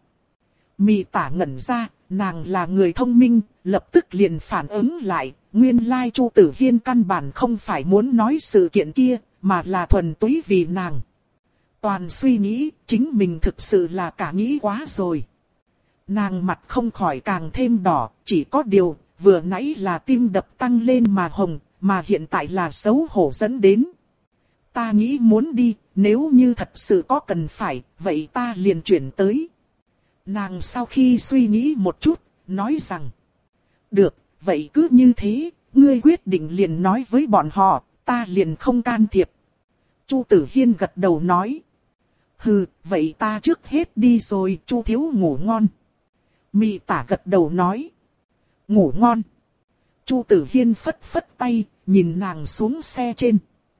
Mị Tả ngẩn ra, nàng là người thông minh, lập tức liền phản ứng lại, nguyên lai Chu Tử Hiên căn bản không phải muốn nói sự kiện kia, mà là thuần túy vì nàng. Toàn suy nghĩ, chính mình thực sự là cả nghĩ quá rồi. Nàng mặt không khỏi càng thêm đỏ, chỉ có điều, vừa nãy là tim đập tăng lên mà hồng, mà hiện tại là xấu hổ dẫn đến. Ta nghĩ muốn đi, nếu như thật sự có cần phải, vậy ta liền chuyển tới. Nàng sau khi suy nghĩ một chút, nói rằng. Được, vậy cứ như thế, ngươi quyết định liền nói với bọn họ, ta liền không can thiệp. Chu Tử Hiên gật đầu nói. Hừ, vậy ta trước hết đi rồi, Chu thiếu ngủ ngon. Mị Tả gật đầu nói. Ngủ ngon. Chu Tử Hiên phất phất tay, nhìn nàng xuống xe trên.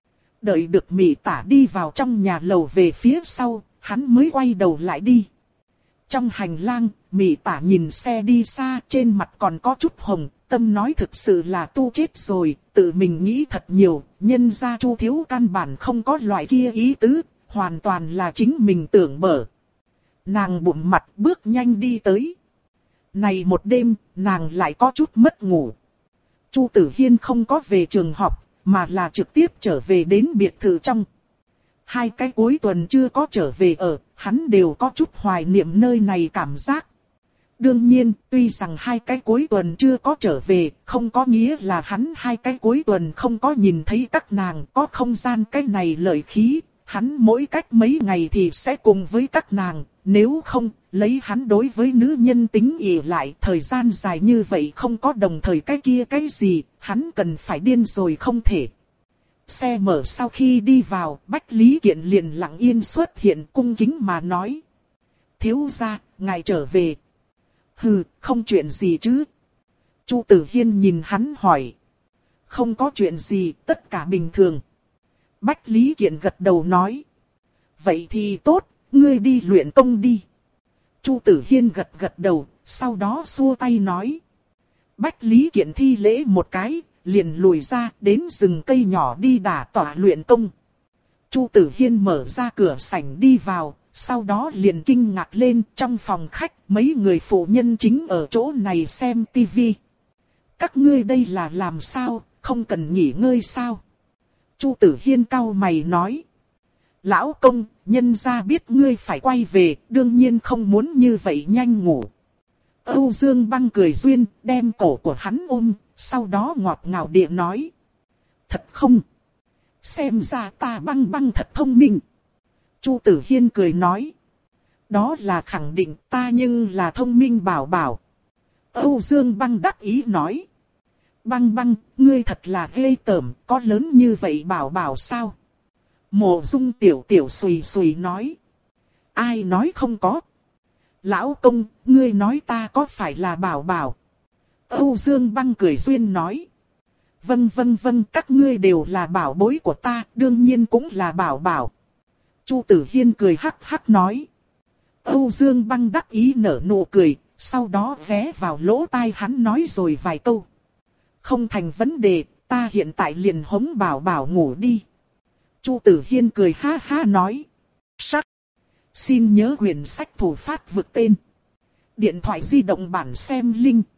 Đợi được Mị Tả đi vào trong nhà lầu về phía sau, hắn mới quay đầu lại đi. Trong hành lang, Mị Tả nhìn xe đi xa, trên mặt còn có chút hồng, tâm nói thực sự là tu chết rồi, tự mình nghĩ thật nhiều, nhân ra Chu thiếu căn bản không có loại kia ý tứ, hoàn toàn là chính mình tưởng bở. Nàng bụng mặt bước nhanh đi tới. Này một đêm, nàng lại có chút mất ngủ. Chu Tử Hiên không có về trường học, mà là trực tiếp trở về đến biệt thự trong. Hai cái cuối tuần chưa có trở về ở, hắn đều có chút hoài niệm nơi này cảm giác. Đương nhiên, tuy rằng hai cái cuối tuần chưa có trở về, không có nghĩa là hắn hai cái cuối tuần không có nhìn thấy các nàng, có không gian cái này lợi khí, hắn mỗi cách mấy ngày thì sẽ cùng với các nàng, nếu không, lấy hắn đối với nữ nhân tính ỷ lại, thời gian dài như vậy không có đồng thời cái kia cái gì, hắn cần phải điên rồi không thể. Xe mở sau khi đi vào, Bách Lý Kiện liền lặng yên xuất hiện cung kính mà nói. Thiếu gia, ngài trở về. Hừ, không chuyện gì chứ. Chu Tử Hiên nhìn hắn hỏi. Không có chuyện gì, tất cả bình thường. Bách Lý Kiện gật đầu nói. Vậy thì tốt, ngươi đi luyện công đi. Chu Tử Hiên gật gật đầu, sau đó xua tay nói. Bách Lý Kiện thi lễ một cái, liền lùi ra đến rừng cây nhỏ đi đả tọa luyện công. Chu Tử Hiên mở ra cửa sảnh đi vào, sau đó liền kinh ngạc lên trong phòng khách mấy người phụ nhân chính ở chỗ này xem tivi. Các ngươi đây là làm sao, không cần nghỉ ngơi sao? Chu Tử Hiên cau mày nói. Lão công, nhân gia biết ngươi phải quay về, đương nhiên không muốn như vậy nhanh ngủ. Âu Dương Băng cười duyên, đem cổ của hắn ôm, sau đó ngọt ngào địa nói. Thật không? Xem ra ta Băng Băng thật thông minh. Chu Tử Hiên cười nói. Đó là khẳng định ta nhưng là thông minh bảo bảo. Âu Dương Băng đắc ý nói. Băng Băng, ngươi thật là ghê tởm, có lớn như vậy bảo bảo sao? Mộ Dung tiểu tiểu xùy xùy nói. Ai nói không có? Lão công, ngươi nói ta có phải là bảo bảo? Âu Dương Băng cười duyên nói. Vâng vâng vâng, các ngươi đều là bảo bối của ta, đương nhiên cũng là bảo bảo. Chu Tử Hiên cười hắc hắc nói. Âu Dương Băng đắc ý nở nụ cười, sau đó vé vào lỗ tai hắn nói rồi vài câu. Không thành vấn đề, ta hiện tại liền hống bảo bảo ngủ đi. Chu Tử Hiên cười ha ha nói. Sắc. Xin nhớ quyển sách thủ phát vượt tên. Điện thoại di động bản xem link.